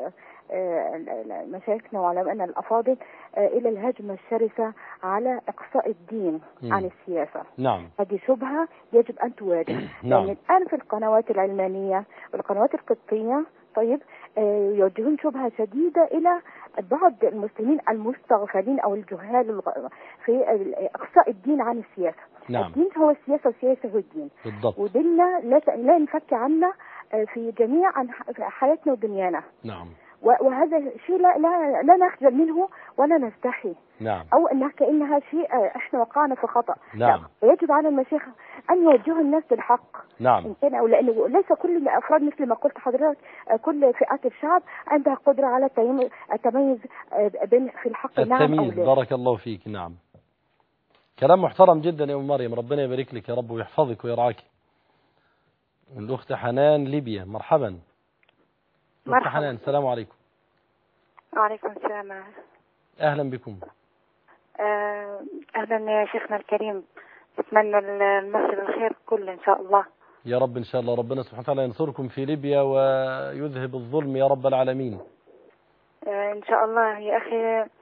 مشايخنا وعلماءنا الافاضل الى الهجمة الشرسة على اقصاء الدين عن السياسة. نعم. هذه شبهة يجب ان تواجه. نعم. لان الان في القنوات العلمانية والقنوات القبطية طيب يوجهون شبهة شديدة إلى بعض المسلمين المستغفلين أو الجهال في إقصاء الدين عن السياسة. نعم. الدين هو السياسة والسياسة هو الدين. بالضبط. وديننا لا نفك عنا في جميع حياتنا ودنيانا. نعم. وهذا شيء لا نخجل منه ولا نستحي. نعم. أو أنها كأنها شيء إحنا وقعنا في خطأ. نعم. ويجب على المشايخ أن يوجهوا الناس للحق. نعم. إن كان أو لأنه ليس كل الأفراد مثل ما قلت حضرتك، كل فئات الشعب عندها قدرة على التميز بين في الحق نعم أو لا. بارك الله فيك. نعم، كلام محترم جدا يا أم مريم، ربنا يبارك لك يا رب ويحفظك ويرعاك. الأخت حنان ليبيا، مرحبا. أخت حنان، السلام عليكم. وعليكم السلام. أهلا بكم. أهلا يا شيخنا الكريم، أتمنى المصر الخير كله إن شاء الله. يا رب إن شاء الله، ربنا سبحانه وتعالى ينصركم في ليبيا ويذهب الظلم يا رب العالمين. إن شاء الله يا أخي.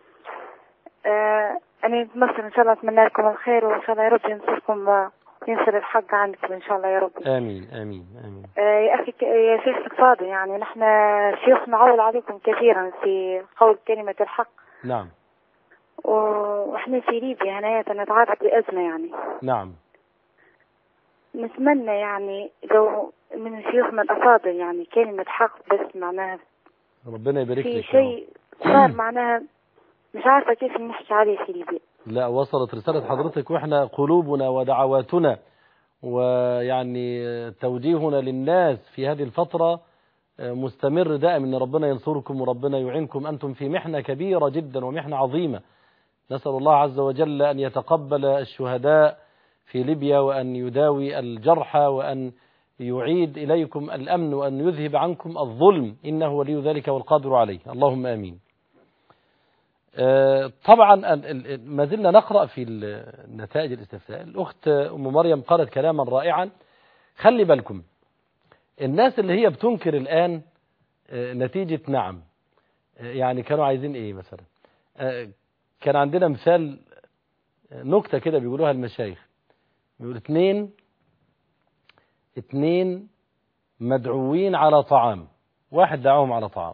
أنا مصر إن شاء الله أتمنى لكم الخير، وإن شاء الله يا رب ينصركم وينصر الحق عندكم إن شاء الله يا رب. آمين آمين آمين. يا أخي يا شيخ الفاضل، يعني نحن شيوخ نعول عليكم كثيرا في قول كلمة الحق. نعم. وإحنا في ليبيا هنا نتعرض لأزمة يعني. نعم. نتمنى يعني لو من شيوخنا الأفاضل يعني كلمة حق، بس معناها ربنا يبارك لك. في شيء صار معناها مش عارفة كيف نحكي عليه في ليبيا. لا، وصلت رسالة حضرتك، وإحنا قلوبنا ودعواتنا ويعني توجيهنا للناس في هذه الفترة مستمر دائم، ان ربنا ينصركم وربنا يعينكم. أنتم في محنة كبيرة جدا ومحنة عظيمة. نسأل الله عز وجل أن يتقبل الشهداء في ليبيا، وأن يداوي الجرحى، وأن يعيد إليكم الأمن، وأن يذهب عنكم الظلم، إنه ولي ذلك والقادر عليه. اللهم آمين. طبعا ما زلنا نقرأ في نتائج الاستفتاء. الأخت أم مريم قالت كلاما رائعا. خلي بالكم، الناس اللي هي بتنكر الآن نتيجة نعم، يعني كانوا عايزين إيه مثلا؟ كان عندنا مثال، نكتة كده بيقولوها المشايخ، بيقول اتنين مدعوين على طعام، واحد دعوهم على طعام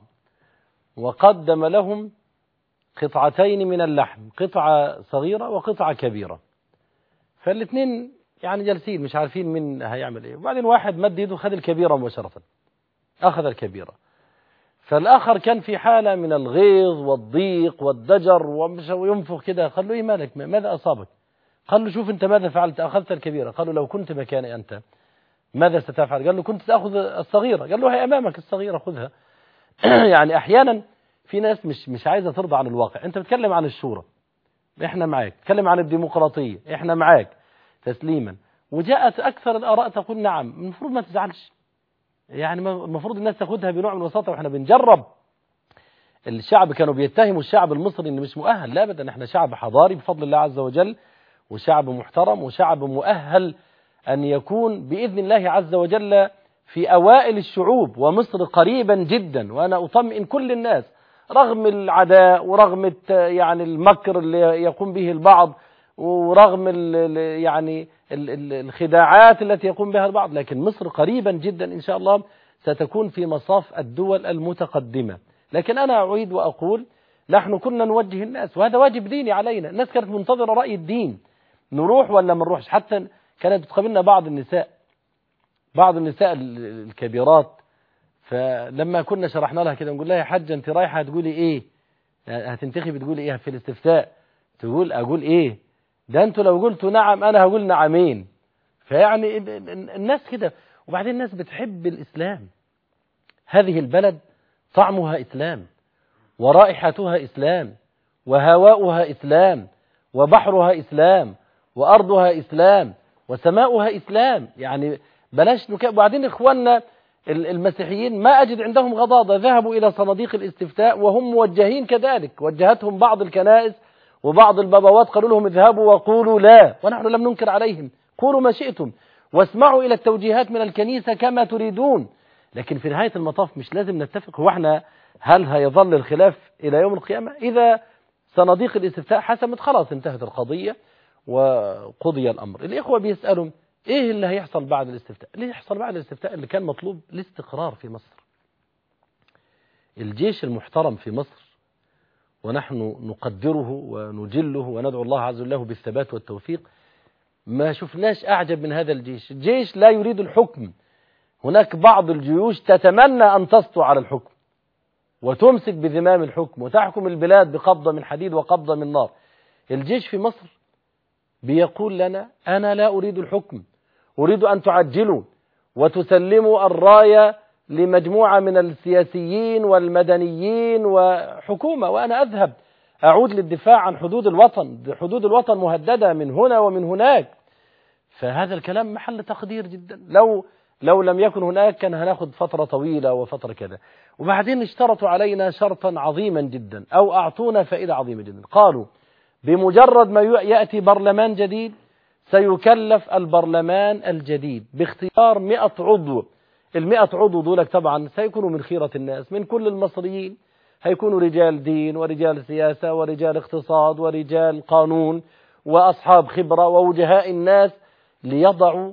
وقدم لهم قطعتين من اللحم، قطعة صغيرة وقطعة كبيرة، فالاثنين يعني جالسين مش عارفين مين هيعمل ايه، وبعدين واحد مد يده خد الكبيرة مباشرة، أخذ الكبيرة، فالآخر كان في حالة من الغيظ والضيق والضجر وينفخ كده. قال له ايه مالك، ماذا أصابك؟ قال له شوف أنت ماذا فعلت، أخذت الكبيرة. قال له لو كنت مكاني أنت ماذا ستفعل؟ قال له كنت سأخذ الصغيرة. قال له هي أمامك الصغيرة خذها. يعني أحيانا في ناس مش عايزة ترضى عن الواقع. أنت بتكلم عن الشورى، إحنا معاك. تكلم عن الديمقراطية، إحنا معاك تسليما. وجاءت أكثر الآراء تقول نعم، المفروض ما تزعلش، يعني المفروض الناس تاخدها بنوع من الوساطة. وإحنا بنجرب. الشعب كانوا بيتهموا الشعب المصري إنه مش مؤهل. لا أبدا، إحنا شعب حضاري بفضل الله عز وجل، وشعب محترم، وشعب مؤهل أن يكون بإذن الله عز وجل في أوائل الشعوب، ومصر قريبا جدا. وأنا أطمئن كل الناس رغم العداء ورغم يعني المكر اللي يقوم به البعض، ورغم يعني الخداعات التي يقوم بها البعض، لكن مصر قريبا جدا إن شاء الله ستكون في مصاف الدول المتقدمة. لكن أنا أعيد وأقول نحن كنا نوجه الناس، وهذا واجب ديني علينا. الناس كانت منتظرة رأي الدين، نروح ولا ما نروحش. حتى كانت تقابلنا بعض النساء الكبيرات، فلما كنا شرحنا لها كده نقول لها يا حاجة انت رايحة هتقولي ايه، هتنتخبي تقولي ايه في الاستفتاء؟ تقول اقول ايه ده، انتوا لو قلتوا نعم انا هقول نعمين. فيعني الناس كده. وبعدين الناس بتحب الاسلام. هذه البلد طعمها اسلام، ورائحتها اسلام، وهواؤها اسلام، وبحرها اسلام، وارضها اسلام، وسماؤها اسلام. يعني بلاش وبعدين اخواننا المسيحيين ما أجد عندهم غضاضة، ذهبوا إلى صناديق الاستفتاء وهم موجهين كذلك. وجهتهم بعض الكنائس وبعض البابوات قالوا لهم اذهبوا وقولوا لا، ونحن لم ننكر عليهم، قولوا ما شئتم واسمعوا إلى التوجيهات من الكنيسة كما تريدون. لكن في نهاية المطاف مش لازم نتفق. هو احنا هل هيظل الخلاف إلى يوم القيامة؟ إذا صناديق الاستفتاء حسمت خلاص انتهت القضية وقضي الأمر. الإخوة بيسألوا ايه اللي هيحصل بعد الاستفتاء؟ اللي يحصل بعد الاستفتاء اللي كان مطلوب الاستقرار في مصر. الجيش المحترم في مصر، ونحن نقدره ونجله وندعو الله عز وجل بالثبات والتوفيق، ما شفناش أعجب من هذا الجيش. الجيش لا يريد الحكم. هناك بعض الجيوش تتمنى أن تسطو على الحكم، وتمسك بزمام الحكم وتحكم البلاد بقبضة من حديد وقبضة من نار. الجيش في مصر بيقول لنا أنا لا أريد الحكم، أريد أن تعجلوا وتسلموا الراية لمجموعة من السياسيين والمدنيين وحكومة، وأنا أذهب أعود للدفاع عن حدود الوطن. حدود الوطن مهددة من هنا ومن هناك. فهذا الكلام محل تقدير جدا. لو لم يكن هناك كان هناخد فترة طويلة وفترة كذا. وبعدين اشترطوا علينا شرطا عظيما جدا، أو أعطونا فائدة عظيمة جدا. قالوا بمجرد ما يأتي برلمان جديد سيكلف البرلمان الجديد باختيار 100 عضو. 100 عضو دولك طبعا سيكونوا من خيرة الناس، من كل المصريين، هيكونوا رجال دين ورجال سياسة ورجال اقتصاد ورجال قانون وأصحاب خبرة ووجهاء الناس، ليضعوا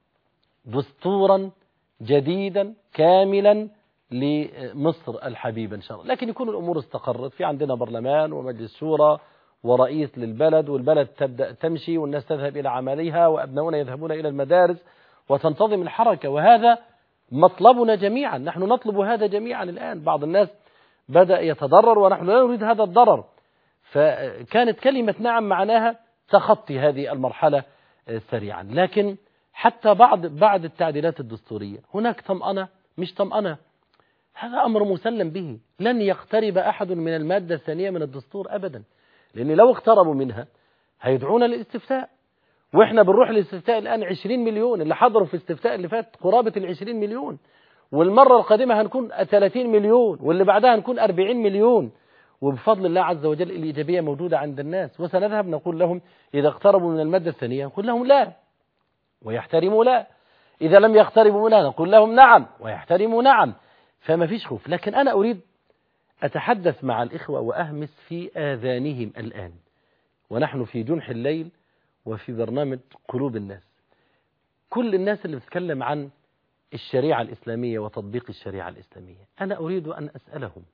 دستورا جديدا كاملا لمصر الحبيبة إن شاء الله. لكن يكون الأمور استقرت، في عندنا برلمان ومجلس شورى ورئيس للبلد، والبلد تبدأ تمشي والناس تذهب إلى عملها وأبناؤنا يذهبون إلى المدارس وتنتظم الحركة. وهذا مطلبنا جميعا، نحن نطلب هذا جميعا الآن. بعض الناس بدأ يتضرر ونحن لا نريد هذا الضرر. فكانت كلمة نعم معناها تخطي هذه المرحلة سريعا. لكن حتى بعد التعديلات الدستورية هناك طمأنة مش طمأنة، هذا أمر مسلم به. لن يقترب أحد من المادة الثانية من الدستور أبدا، لأن لو اقتربوا منها هيدعونا للاستفتاء، وإحنا بنروح للاستفتاء الآن 20 مليون اللي حضروا في الاستفتاء اللي فات، قرابة 20 مليون، والمرة القادمة هنكون 30 مليون، واللي بعدها هنكون 40 مليون. وبفضل الله عز وجل الإيجابية موجودة عند الناس. وسنذهب نقول لهم إذا اقتربوا من المادة الثانية نقول لهم لا ويحترموا لا، إذا لم يقتربوا منها نقول لهم نعم ويحترموا نعم. فما فيش خوف. لكن أنا أريد أتحدث مع الإخوة وأهمس في آذانهم الآن ونحن في جنح الليل وفي برنامج قلوب الناس. كل الناس اللي بتتكلم عن الشريعة الإسلامية وتطبيق الشريعة الإسلامية، أنا أريد أن أسألهم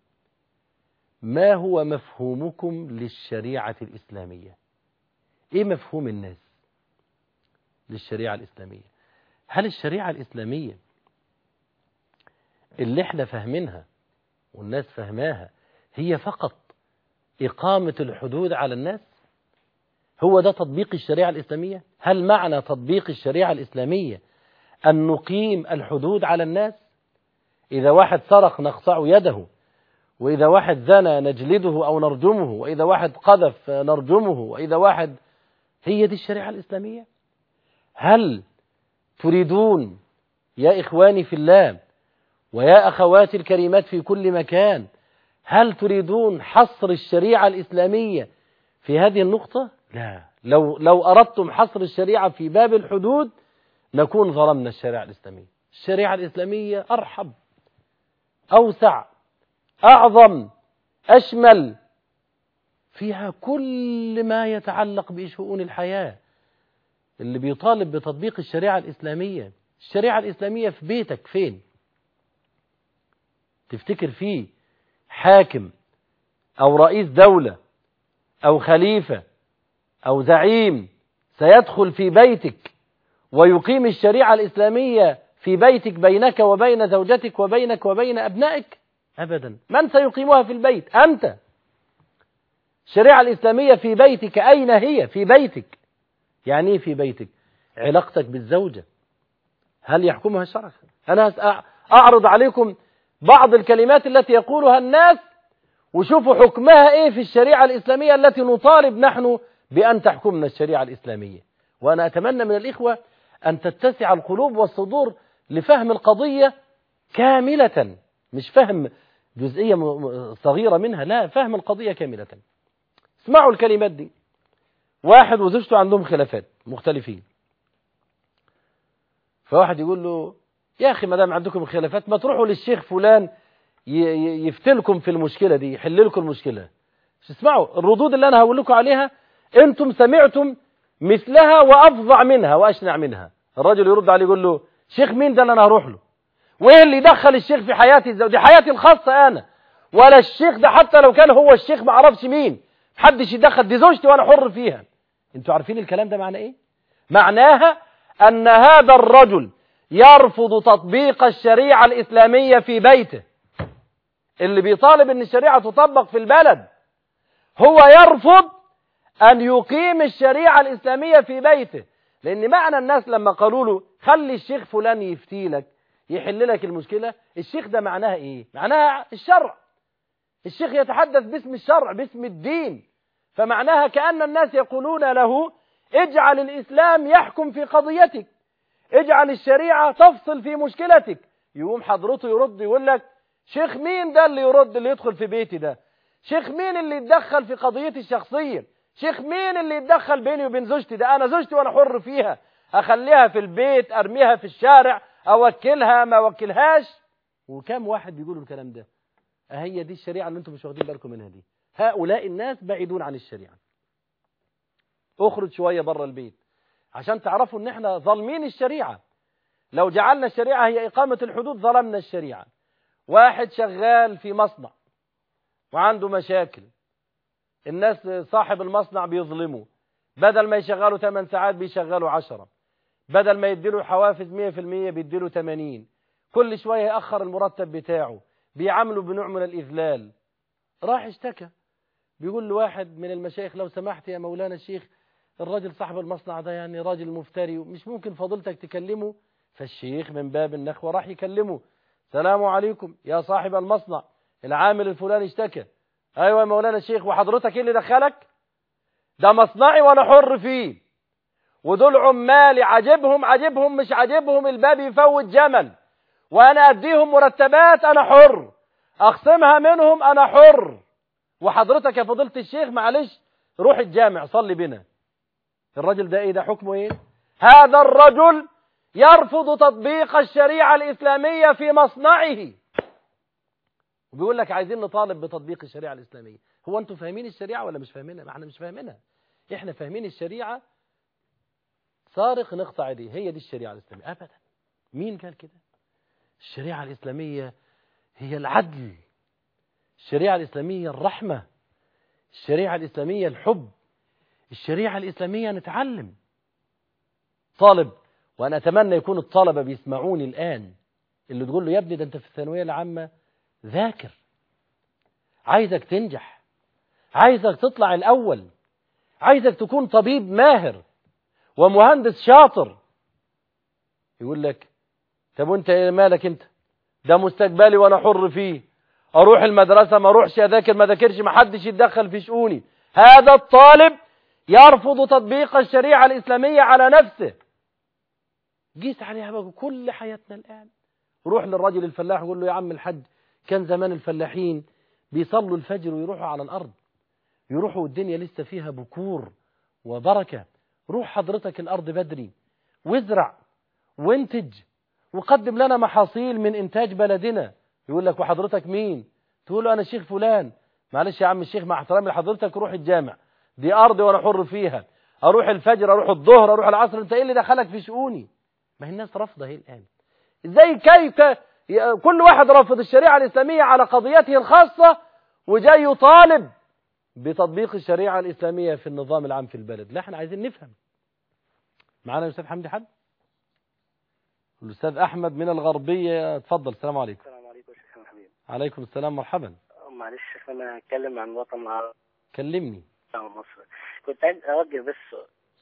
ما هو مفهومكم للشريعة الإسلامية؟ إيه مفهوم الناس للشريعة الإسلامية؟ هل الشريعة الإسلامية اللي احنا فاهمينها والناس فهماها هي فقط إقامة الحدود على الناس؟ هو ده تطبيق الشريعة الإسلامية؟ هل معنى تطبيق الشريعة الإسلامية أن نقيم الحدود على الناس؟ إذا واحد سرق نقطع يده، وإذا واحد زنى نجلده أو نرجمه، وإذا واحد قذف نرجمه، وإذا واحد، هي دي الشريعة الإسلامية؟ هل تريدون يا إخواني في الله ويا أخواتي الكريمات في كل مكان، هل تريدون حصر الشريعة الإسلامية في هذه النقطة؟ لا. لو أردتم حصر الشريعة في باب الحدود نكون ظلمنا الشريعة الإسلامية. الشريعة الإسلامية أرحب، أوسع، أعظم، أشمل، فيها كل ما يتعلق بشؤون الحياة. اللي بيطالب بتطبيق الشريعة الإسلامية، الشريعة الإسلامية في بيتك فين؟ تفتكر فيه حاكم أو رئيس دولة أو خليفة أو زعيم سيدخل في بيتك ويقيم الشريعة الإسلامية في بيتك بينك وبين زوجتك وبينك وبين أبنائك؟ أبدا. من سيقيمها في البيت؟ أنت. الشريعة الإسلامية في بيتك أين هي؟ في بيتك. يعني إيه في بيتك؟ علاقتك بالزوجة هل يحكمها الشرع؟ أنا أعرض عليكم بعض الكلمات التي يقولها الناس وشوفوا حكمها إيه في الشريعة الإسلامية التي نطالب نحن بأن تحكمنا الشريعة الإسلامية. وأنا أتمنى من الإخوة أن تتسع القلوب والصدور لفهم القضية كاملة، مش فهم جزئية صغيرة منها، لا، فهم القضية كاملة. اسمعوا الكلمات دي. واحد وزوجته عندهم خلافات مختلفين، فواحد يقول له يا أخي ما دام عندكم خلافات ما تروحوا للشيخ فلان يفتلكم في المشكلة دي، يحل لكم المشكلة. اسمعوا الردود اللي أنا هقول لكم عليها، أنتم سمعتم مثلها وأفظع منها وأشنع منها. الرجل يرد عليه يقول له شيخ مين ده اللي أنا هروح له؟ وإيه اللي يدخل الشيخ في حياتي؟ دي حياتي الخاصة أنا، ولا الشيخ ده حتى لو كان هو الشيخ ما أعرفش مين، محدش يدخل، دي زوجتي وأنا حر فيها. أنتوا عارفين الكلام ده معناه إيه؟ معناها أن هذا الرجل يرفض تطبيق الشريعة الإسلامية في بيته. اللي بيطالب ان الشريعة تطبق في البلد هو يرفض ان يقيم الشريعة الاسلامية في بيته. لان معنى الناس لما قالوا له خلي الشيخ فلان يفتي لك يحل لك المشكلة، الشيخ ده معناها ايه؟ معناها الشرع. الشيخ يتحدث باسم الشرع باسم الدين، فمعناها كأن الناس يقولون له اجعل الإسلام يحكم في قضيتك، اجعل الشريعة تفصل في مشكلتك. يقوم حضرته يرد يقول لك شيخ مين ده اللي يرد اللي يدخل في بيتي ده؟ شيخ مين اللي يتدخل في قضيتي الشخصية؟ شيخ مين اللي يتدخل بيني وبين زوجتي؟ ده أنا زوجتي وأنا حر فيها، أخليها في البيت، أرميها في الشارع، أوكلها ما أوكلهاش. وكم واحد بيقولوا الكلام ده؟ هي دي الشريعة اللي انتم مش واخدين بالكم منها دي. هؤلاء الناس بعيدون عن الشريعة. اخرج شوية بره البيت عشان تعرفوا ان احنا ظالمين الشريعة. لو جعلنا الشريعة هي إقامة الحدود ظلمنا الشريعة. واحد شغال في مصنع وعنده مشاكل، الناس صاحب المصنع بيظلمه، بدل ما يشغلوا 8 ساعات بيشغلوا 10، بدل ما يديله حوافز 100% بيديله 80، كل شوية يأخر المرتب بتاعه، بيعاملوا بنوع من الإذلال. راح اشتكى، بيقول له واحد من المشايخ لو سمحت يا مولانا الشيخ الراجل صاحب المصنع ده يعني راجل مفتري، مش ممكن فضيلتك تكلمه؟ فالشيخ من باب النخوة راح يكلمه. السلام عليكم يا صاحب المصنع، العامل الفلاني اشتكى. ايوه يا مولانا الشيخ، وحضرتك ايه اللي دخلك؟ ده مصنعي وانا حر فيه، ودول عمالي عاجبهم مش عاجبهم الباب يفوت جمل، وانا اديهم مرتبات انا حر، اخصمها منهم انا حر، وحضرتك يا فضيلة الشيخ معلش روح الجامع صلي بنا. الرجل ده ايه ده؟ حكمه ايه؟ هذا الرجل يرفض تطبيق الشريعة الإسلامية في مصنعه، وبيقول لك عايزين نطالب بتطبيق الشريعة الإسلامية. هو انتوا فاهمين الشريعة ولا مش فاهمينها؟ ما احنا مش فاهمينها. احنا فاهمين الشريعة سارق نقطع يديه، هي دي الشريعة الإسلامية. ابدا، مين قال كده؟ الشريعة الإسلامية هي العدل، الشريعة الإسلامية الرحمة، الشريعة الإسلامية الحب، الشريعة الإسلامية نتعلم. طالب، وأنا أتمنى يكون الطلبة بيسمعوني الآن، اللي تقول له يا ابني ده أنت في الثانوية العامة ذاكر، عايزك تنجح، عايزك تطلع الأول، عايزك تكون طبيب ماهر ومهندس شاطر. يقول لك طب وانت مالك انت؟ ده مستقبلي وانا حر فيه، اروح المدرسة ما اروحش، اذاكر ما ذاكرش، ما حدش يتدخل في شؤوني. هذا الطالب يرفض تطبيق الشريعة الإسلامية على نفسه. قيس عليها بقى كل حياتنا الآن. روح للرجل الفلاح وقول له يا عم الحج كان زمان الفلاحين بيصلوا الفجر ويروحوا على الأرض، يروحوا والدنيا لسه فيها بكور وبركة. روح حضرتك الأرض بدري وازرع وانتج وقدم لنا محاصيل من إنتاج بلدنا. يقول لك وحضرتك مين؟ تقول له أنا الشيخ فلان. معلش يا عم الشيخ مع احترامي لحضرتك روح الجامع، دي أرضي وأنا حر فيها، أروح الفجر أروح الظهر أروح العصر، أنت إيه اللي دخلك في شؤوني؟ ما هي الناس رافضة هي الآن. إزاي كيف كل واحد رافض الشريعة الإسلامية على قضيته الخاصة وجاي يطالب بتطبيق الشريعة الإسلامية في النظام العام في البلد؟ لا احنا عايزين نفهم. معانا الأستاذ حمدي حد؟ الأستاذ أحمد من الغربية، اتفضل. السلام عليكم. السلام عليكم يا شيخ حبيبي. عليكم السلام، مرحبا. معلش أنا هتكلم عن الوطن العربي. كلمني. مصر. كنت عايز أوجه بس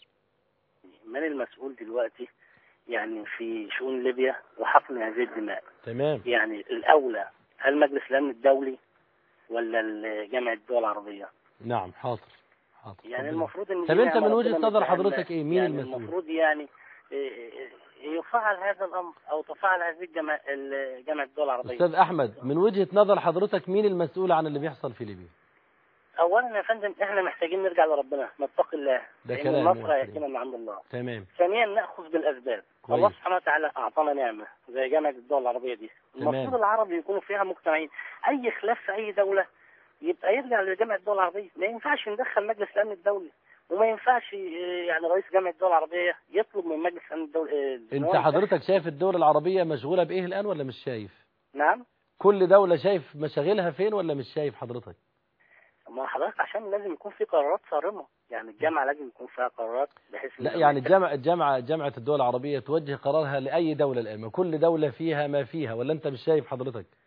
من المسؤول دلوقتي يعني في شؤون ليبيا وحقن هذه الدماء؟ تمام. يعني الأولى هل مجلس الأمن الدولي ولا جامعة الدول العربية؟ نعم حاضر. يعني المفروض ان طب انت من وجهة نظر حضرتك ايه؟ مين يعني المسؤول؟ المفروض يعني يفعل هذا الامر او تفعل هذه جامعة الدول العربية. استاذ احمد من وجهة نظر حضرتك مين المسؤول عن اللي بيحصل في ليبيا؟ اولا يا فندم احنا محتاجين نرجع لربنا، نتقي الله، لان النصر هيأتينا من عند الله. تمام. ثانيا ناخذ بالاسباب. كويس. الله سبحانه وتعالى اعطانا نعمة زي جامعة الدول العربية دي، المفروض العرب يكونوا فيها مجتمعين، اي خلاف في اي دولة يبقى يرجع لجامعة الدول العربية. ما ينفعش ندخل مجلس الامن الدولي، وما ينفعش يعني رئيس جامعة الدول العربية يطلب من مجلس الامن الدولي. انت حضرتك شايف الدول العربية مشغولة بايه الان ولا مش شايف؟ نعم. كل دولة شايف مشاغلها فين ولا مش شايف حضرتك؟ ما حضرتك عشان لازم يكون في قرارات صارمة، يعني الجامعة لازم يكون فيها قرارات بحيث لا يعني جامعة الدول العربية توجه قرارها لأي دولة الآن، كل دولة فيها ما فيها، ولا أنت مش شايف حضرتك؟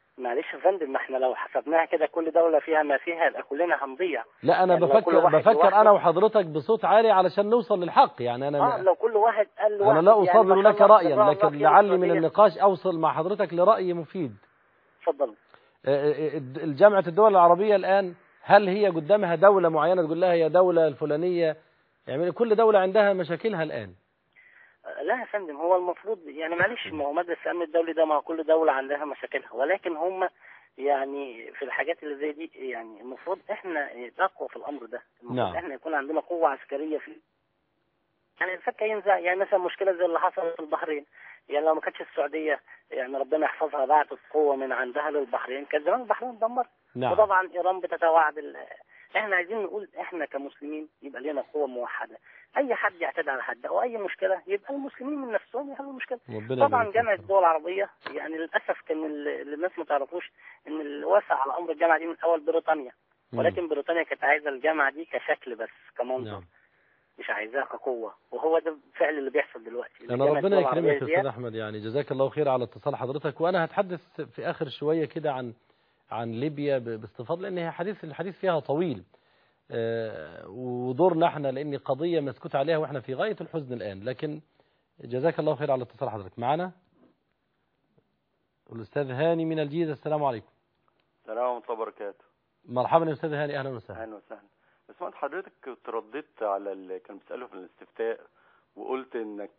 معلش يا فندم، ما احنا لو حسبناها كده كل دولة فيها ما فيها يبقى كلنا هنضيع. لا أنا يعني لو كل واحد بفكر لوحده- أنا وحضرتك بصوت عالي علشان نوصل للحق. يعني أنا لو كل واحد قال لوحده أنا لا يعني أصادر ما شاء لك الله رأيا، جزاه الله لكن خير لعلي من السعودية. النقاش أوصل مع حضرتك لرأي مفيد. اتفضل. الجامعة الدول العربية الآن هل هي قدامها دولة معينة تقول لها هي دولة الفلانية؟ يعني كل دولة عندها مشاكلها الآن. لا يا فندم، هو المفروض يعني معلش، ما هو مجلس الامن الدولي ده، ما كل دوله عندها مشاكلها، ولكن هم يعني في الحاجات اللي زي دي يعني المفروض احنا نقوى في الامر ده. المفروض نعم. احنا يكون عندنا قوه عسكريه فيه. يعني الفكه ينزع، يعني مثلا مشكله زي اللي حصلت في البحرين، يعني لو ما كانتش السعوديه يعني ربنا يحفظها بعتت قوه من عندها للبحرين، كان زمان البحرين اتدمر. نعم. وطبعا ايران بتتوعد احنا عايزين نقول احنا كمسلمين يبقى لنا قوه موحده. اي حد يعتدي على حد او اي مشكله يبقى المسلمين من نفسهم يحلوا المشكله. طبعا جامعه الدول العربيه يعني للاسف كان اللي الناس ما تعرفوش ان اللي وافق على امر الجامعه دي من اول بريطانيا، ولكن بريطانيا كانت عايزه الجامعه دي كشكل بس، كمنظر. نعم. مش عايزاها كقوه، وهو ده الفعل اللي بيحصل دلوقتي. أنا ربنا يكرمك يا أستاذ أحمد، يعني جزاك الله خير على اتصال حضرتك. وأنا هتحدث في آخر شوية كده عن ليبيا باستفاضة، لأن الحديث فيها طويل، ودورنا احنا لأن قضية مسكوت عليها وإحنا في غاية الحزن الآن. لكن جزاك الله خير على اتصال حضرتك. معنا الأستاذ هاني من الجيزة. السلام عليكم. السلام ورحمة الله وبركاته. مرحبا يا أستاذ هاني، أهلا وسهلا. أهلا وسهلا. سمعت حضرتك ترددت على اللي كان بيسأله في الاستفتاء، وقلت إنك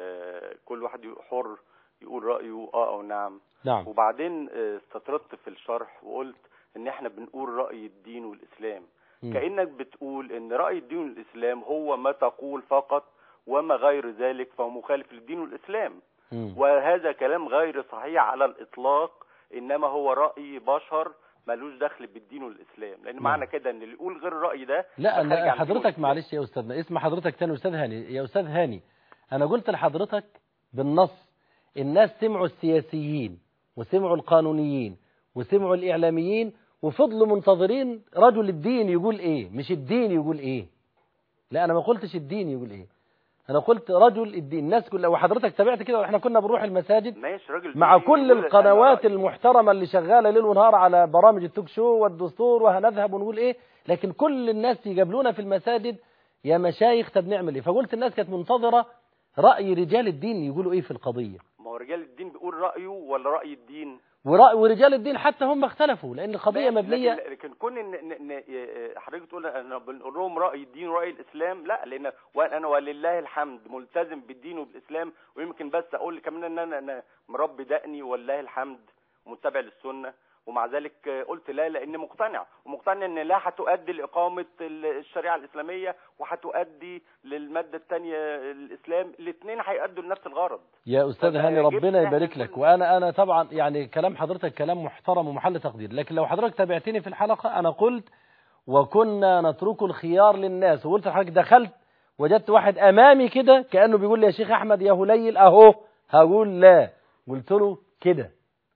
كل واحد حر يقول رأيه أو نعم. نعم. وبعدين استطردت في الشرح وقلت إن إحنا بنقول رأي الدين والإسلام. كأنك بتقول إن رأي الدين والإسلام هو ما تقول فقط، وما غير ذلك فهو مخالف للدين والإسلام. وهذا كلام غير صحيح على الإطلاق، إنما هو رأي بشر ملوش دخل بالدين والإسلام، لأن معنى كده إن اللي يقول غير الرأي ده لا حضرتك معلش يا أستاذنا، اسم حضرتك تاني أستاذ هاني. يا أستاذ هاني، أنا قلت لحضرتك بالنص الناس سمعوا السياسيين وسمعوا القانونيين وسمعوا الإعلاميين وفضلوا منتظرين رجل الدين يقول إيه، مش الدين يقول إيه. لا أنا ما قلتش الدين يقول إيه، أنا قلت رجل الدين. الناس كلها، وحضرتك تابعت كده، وإحنا كنا بنروح المساجد مع كل القنوات المحترمة اللي شغالة ليل ونهار على برامج التوك شو والدستور وهنذهب ونقول إيه، لكن كل الناس يقابلونا في المساجد يا مشايخ طب نعمل إيه. فقلت الناس كانت منتظرة رأي رجال الدين يقولوا إيه في القضية. ما هو رجال الدين بيقول رأيه ولا رأي الدين؟ ورجال الدين حتى هم اختلفوا، لأن القضية مبنية. لكن كون إن حضرتك تقول أنا بنقول لهم رأي الدين ورأي الإسلام، لا، لأن أنا ولله الحمد ملتزم بالدين وبالإسلام، ويمكن بس أقول كمان إن أنا مربي دقني ولله الحمد ومتبع للسنة، ومع ذلك قلت لا، لأن ومقتنع إن لا هتؤدي لإقامة الشريعة الإسلامية وهتؤدي للمادة الثانية الإسلام، الاثنين هيؤدوا لنفس الغرض. يا أستاذ هاني ربنا يبارك لك. وأنا طبعا يعني كلام حضرتك كلام محترم ومحل تقدير، لكن لو حضرتك تابعتني في الحلقة أنا قلت وكنا نترك الخيار للناس، وقلت لحضرتك دخلت وجدت واحد أمامي كده كأنه بيقول لي يا شيخ أحمد يا هليل أهو هقول لا، قلت له كده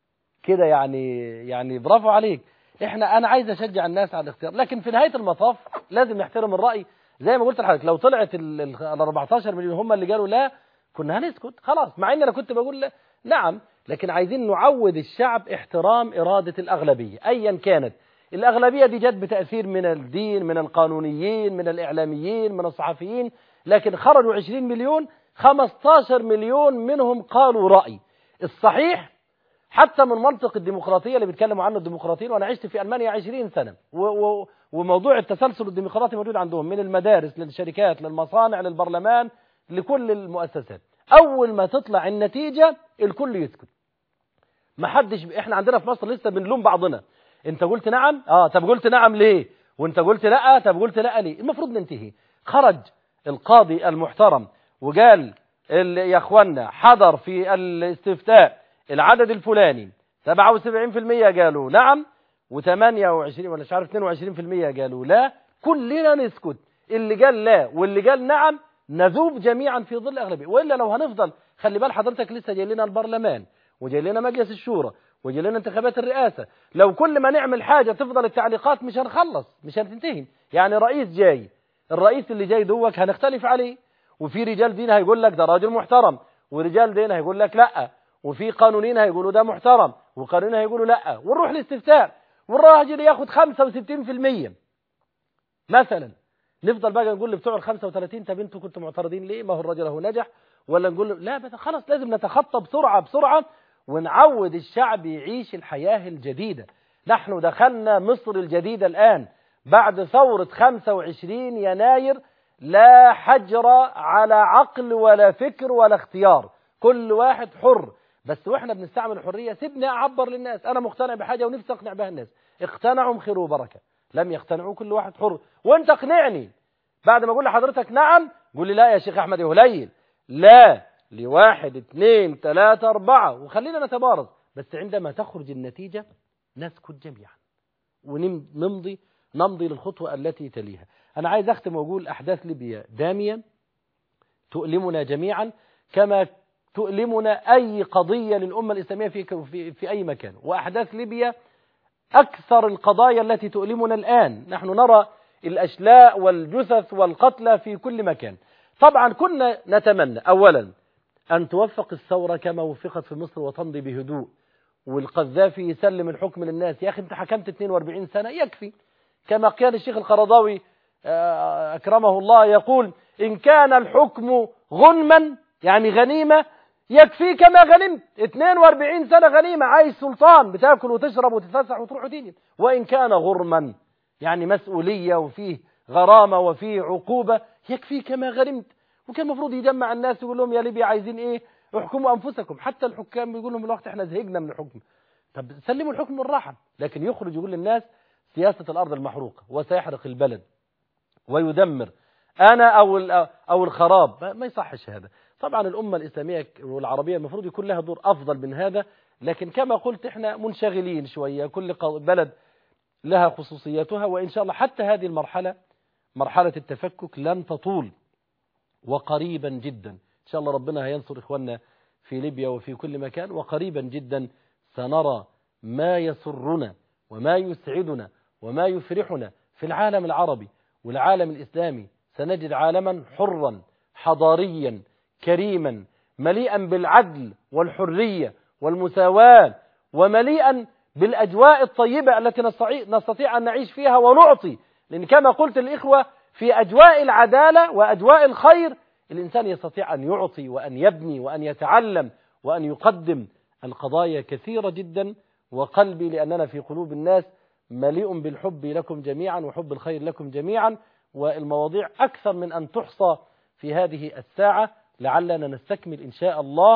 يعني برافو عليك. أنا عايز أشجع الناس على الاختيار، لكن في نهاية المطاف لازم نحترم الرأي. زي ما قلت لحضرتك لو طلعت ال 14 مليون هم اللي قالوا لا كنا هنسكت خلاص، مع ان انا كنت بقول لا. نعم، لكن عايزين نعود الشعب احترام إرادة الأغلبية أيا كانت. الأغلبية دي جت بتأثير من الدين، من القانونيين، من الإعلاميين، من الصحفيين، لكن خرجوا 20 مليون 15 مليون منهم قالوا رأي الصحيح حتى من منطق الديمقراطية اللي بيتكلموا عنه الديمقراطيين. وأنا عشت في ألمانيا 20 سنة وموضوع التسلسل الديمقراطي موجود عندهم، من المدارس للشركات للمصانع للبرلمان لكل المؤسسات. أول ما تطلع النتيجة الكل يسكت، ما حدش. إحنا عندنا في مصر لسه بنلوم بعضنا، أنت قلت نعم طب قلت نعم ليه، وأنت قلت لا طب قلت لا ليه. المفروض ننتهي. خرج القاضي المحترم وقال يا أخوانا حضر في الاستفتاء العدد الفلاني 77% قالوا نعم و28 ولا مش عارف 22% قالوا لا، كلنا نسكت. اللي قال لا واللي قال نعم نذوب جميعا في ظل أغلبية. وإلا لو هنفضل، خلي بال حضرتك لسه جاي لنا البرلمان وجاي لنا مجلس الشورى وجاي لنا انتخابات الرئاسة، لو كل ما نعمل حاجة تفضل التعليقات مش هنخلص، مش هننتهي. يعني رئيس جاي، الرئيس اللي جاي دوك هنختلف عليه، وفي رجال دين هيقول لك ده راجل محترم، ورجال دين هيقول لك لا، وفي قانونيين هيقولوا ده محترم، وقانونين هيقولوا لا، ونروح الاستفتاء والراجل ياخد 65% مثلا. نفضل بقى نقول لبتوع ال 35 طب انتوا كنتوا معترضين ليه؟ ما هو الراجل هو نجح. ولا نقول له لا بس خلاص لازم نتخطى بسرعة ونعود الشعب يعيش الحياة الجديدة. نحن دخلنا مصر الجديدة الآن بعد ثورة 25 يناير، لا حجر على عقل ولا فكر ولا اختيار، كل واحد حر. بس واحنا بنستعمل الحرية سيبني أعبر للناس، أنا مقتنع بحاجة ونفسي أقنع بها الناس، اقتنعوا خير وبركة، لم يقتنعوا كل واحد حر. وانت اقنعني بعد ما اقول لحضرتك نعم قول لي لا يا شيخ أحمد قليل، لا ل1 2 3 4 وخلينا نتبارز. بس عندما تخرج النتيجة نسكت جميعا ونمضي للخطوة التي تليها. أنا عايز أختم وأقول أحداث ليبيا دامية تؤلمنا جميعا كما تؤلمنا أي قضية للأمة الإسلامية في أي مكان، وأحداث ليبيا أكثر القضايا التي تؤلمنا الآن. نحن نرى الأشلاء والجثث والقتلى في كل مكان. طبعا كنا نتمنى أولا أن توفق الثورة كما وفقت في مصر وتمضي بهدوء، والقذافي يسلم الحكم للناس. يا أخي أنت حكمت 42 سنة يكفي، كما قال الشيخ القرضاوي أكرمه الله يقول إن كان الحكم غنما يعني غنيمة يكفيك ما غنمت. 42 سنة غنيمة، عايز سلطان بتاكل وتشرب وتتفسح وتروح وتيجي. وإن كان غرما يعني مسؤولية وفيه غرامة وفيه عقوبة يكفيك ما غنمت. وكان المفروض يجمع الناس يقول لهم يا ليبيا عايزين ايه؟ احكموا انفسكم. حتى الحكام بيقول لهم الوقت احنا زهقنا من الحكم، طب سلموا الحكم بالراحه. لكن يخرج يقول للناس سياسه الارض المحروقه وسيحرق البلد ويدمر انا او الخراب، ما يصحش هذا. طبعا الامه الاسلاميه والعربيه المفروض يكون لها دور افضل من هذا، لكن كما قلت احنا منشغلين شويه، كل بلد لها خصوصياتها. وان شاء الله حتى هذه مرحله التفكك لن تطول، وقريبا جدا إن شاء الله ربنا هينصر إخواننا في ليبيا وفي كل مكان، وقريبا جدا سنرى ما يسرنا وما يسعدنا وما يفرحنا في العالم العربي والعالم الإسلامي. سنجد عالما حرا حضاريا كريما مليئا بالعدل والحرية والمساواة، ومليئا بالأجواء الطيبة التي نستطيع أن نعيش فيها ونعطي. لأن كما قلت الإخوة في أجواء العدالة وأجواء الخير الإنسان يستطيع أن يعطي وأن يبني وأن يتعلم وأن يقدم. القضايا كثيرة جدا، وقلبي لأننا في قلوب الناس مليء بالحب لكم جميعا وحب الخير لكم جميعا، والمواضيع أكثر من أن تحصى في هذه الساعة. لعلنا نستكمل إن شاء الله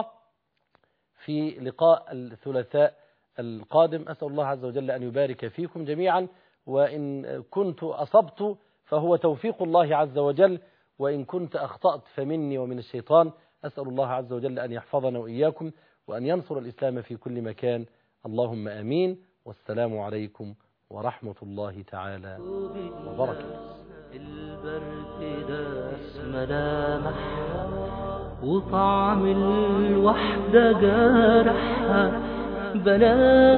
في لقاء الثلاثاء القادم. أسأل الله عز وجل أن يبارك فيكم جميعا، وإن كنت أصبت فهو توفيق الله عز وجل، وإن كنت أخطأت فمني ومن الشيطان. أسأل الله عز وجل أن يحفظنا وإياكم وأن ينصر الإسلام في كل مكان. اللهم آمين، والسلام عليكم ورحمة الله تعالى وبركاته. البرد داس ملامح وطعم الوحدة جارحها بنات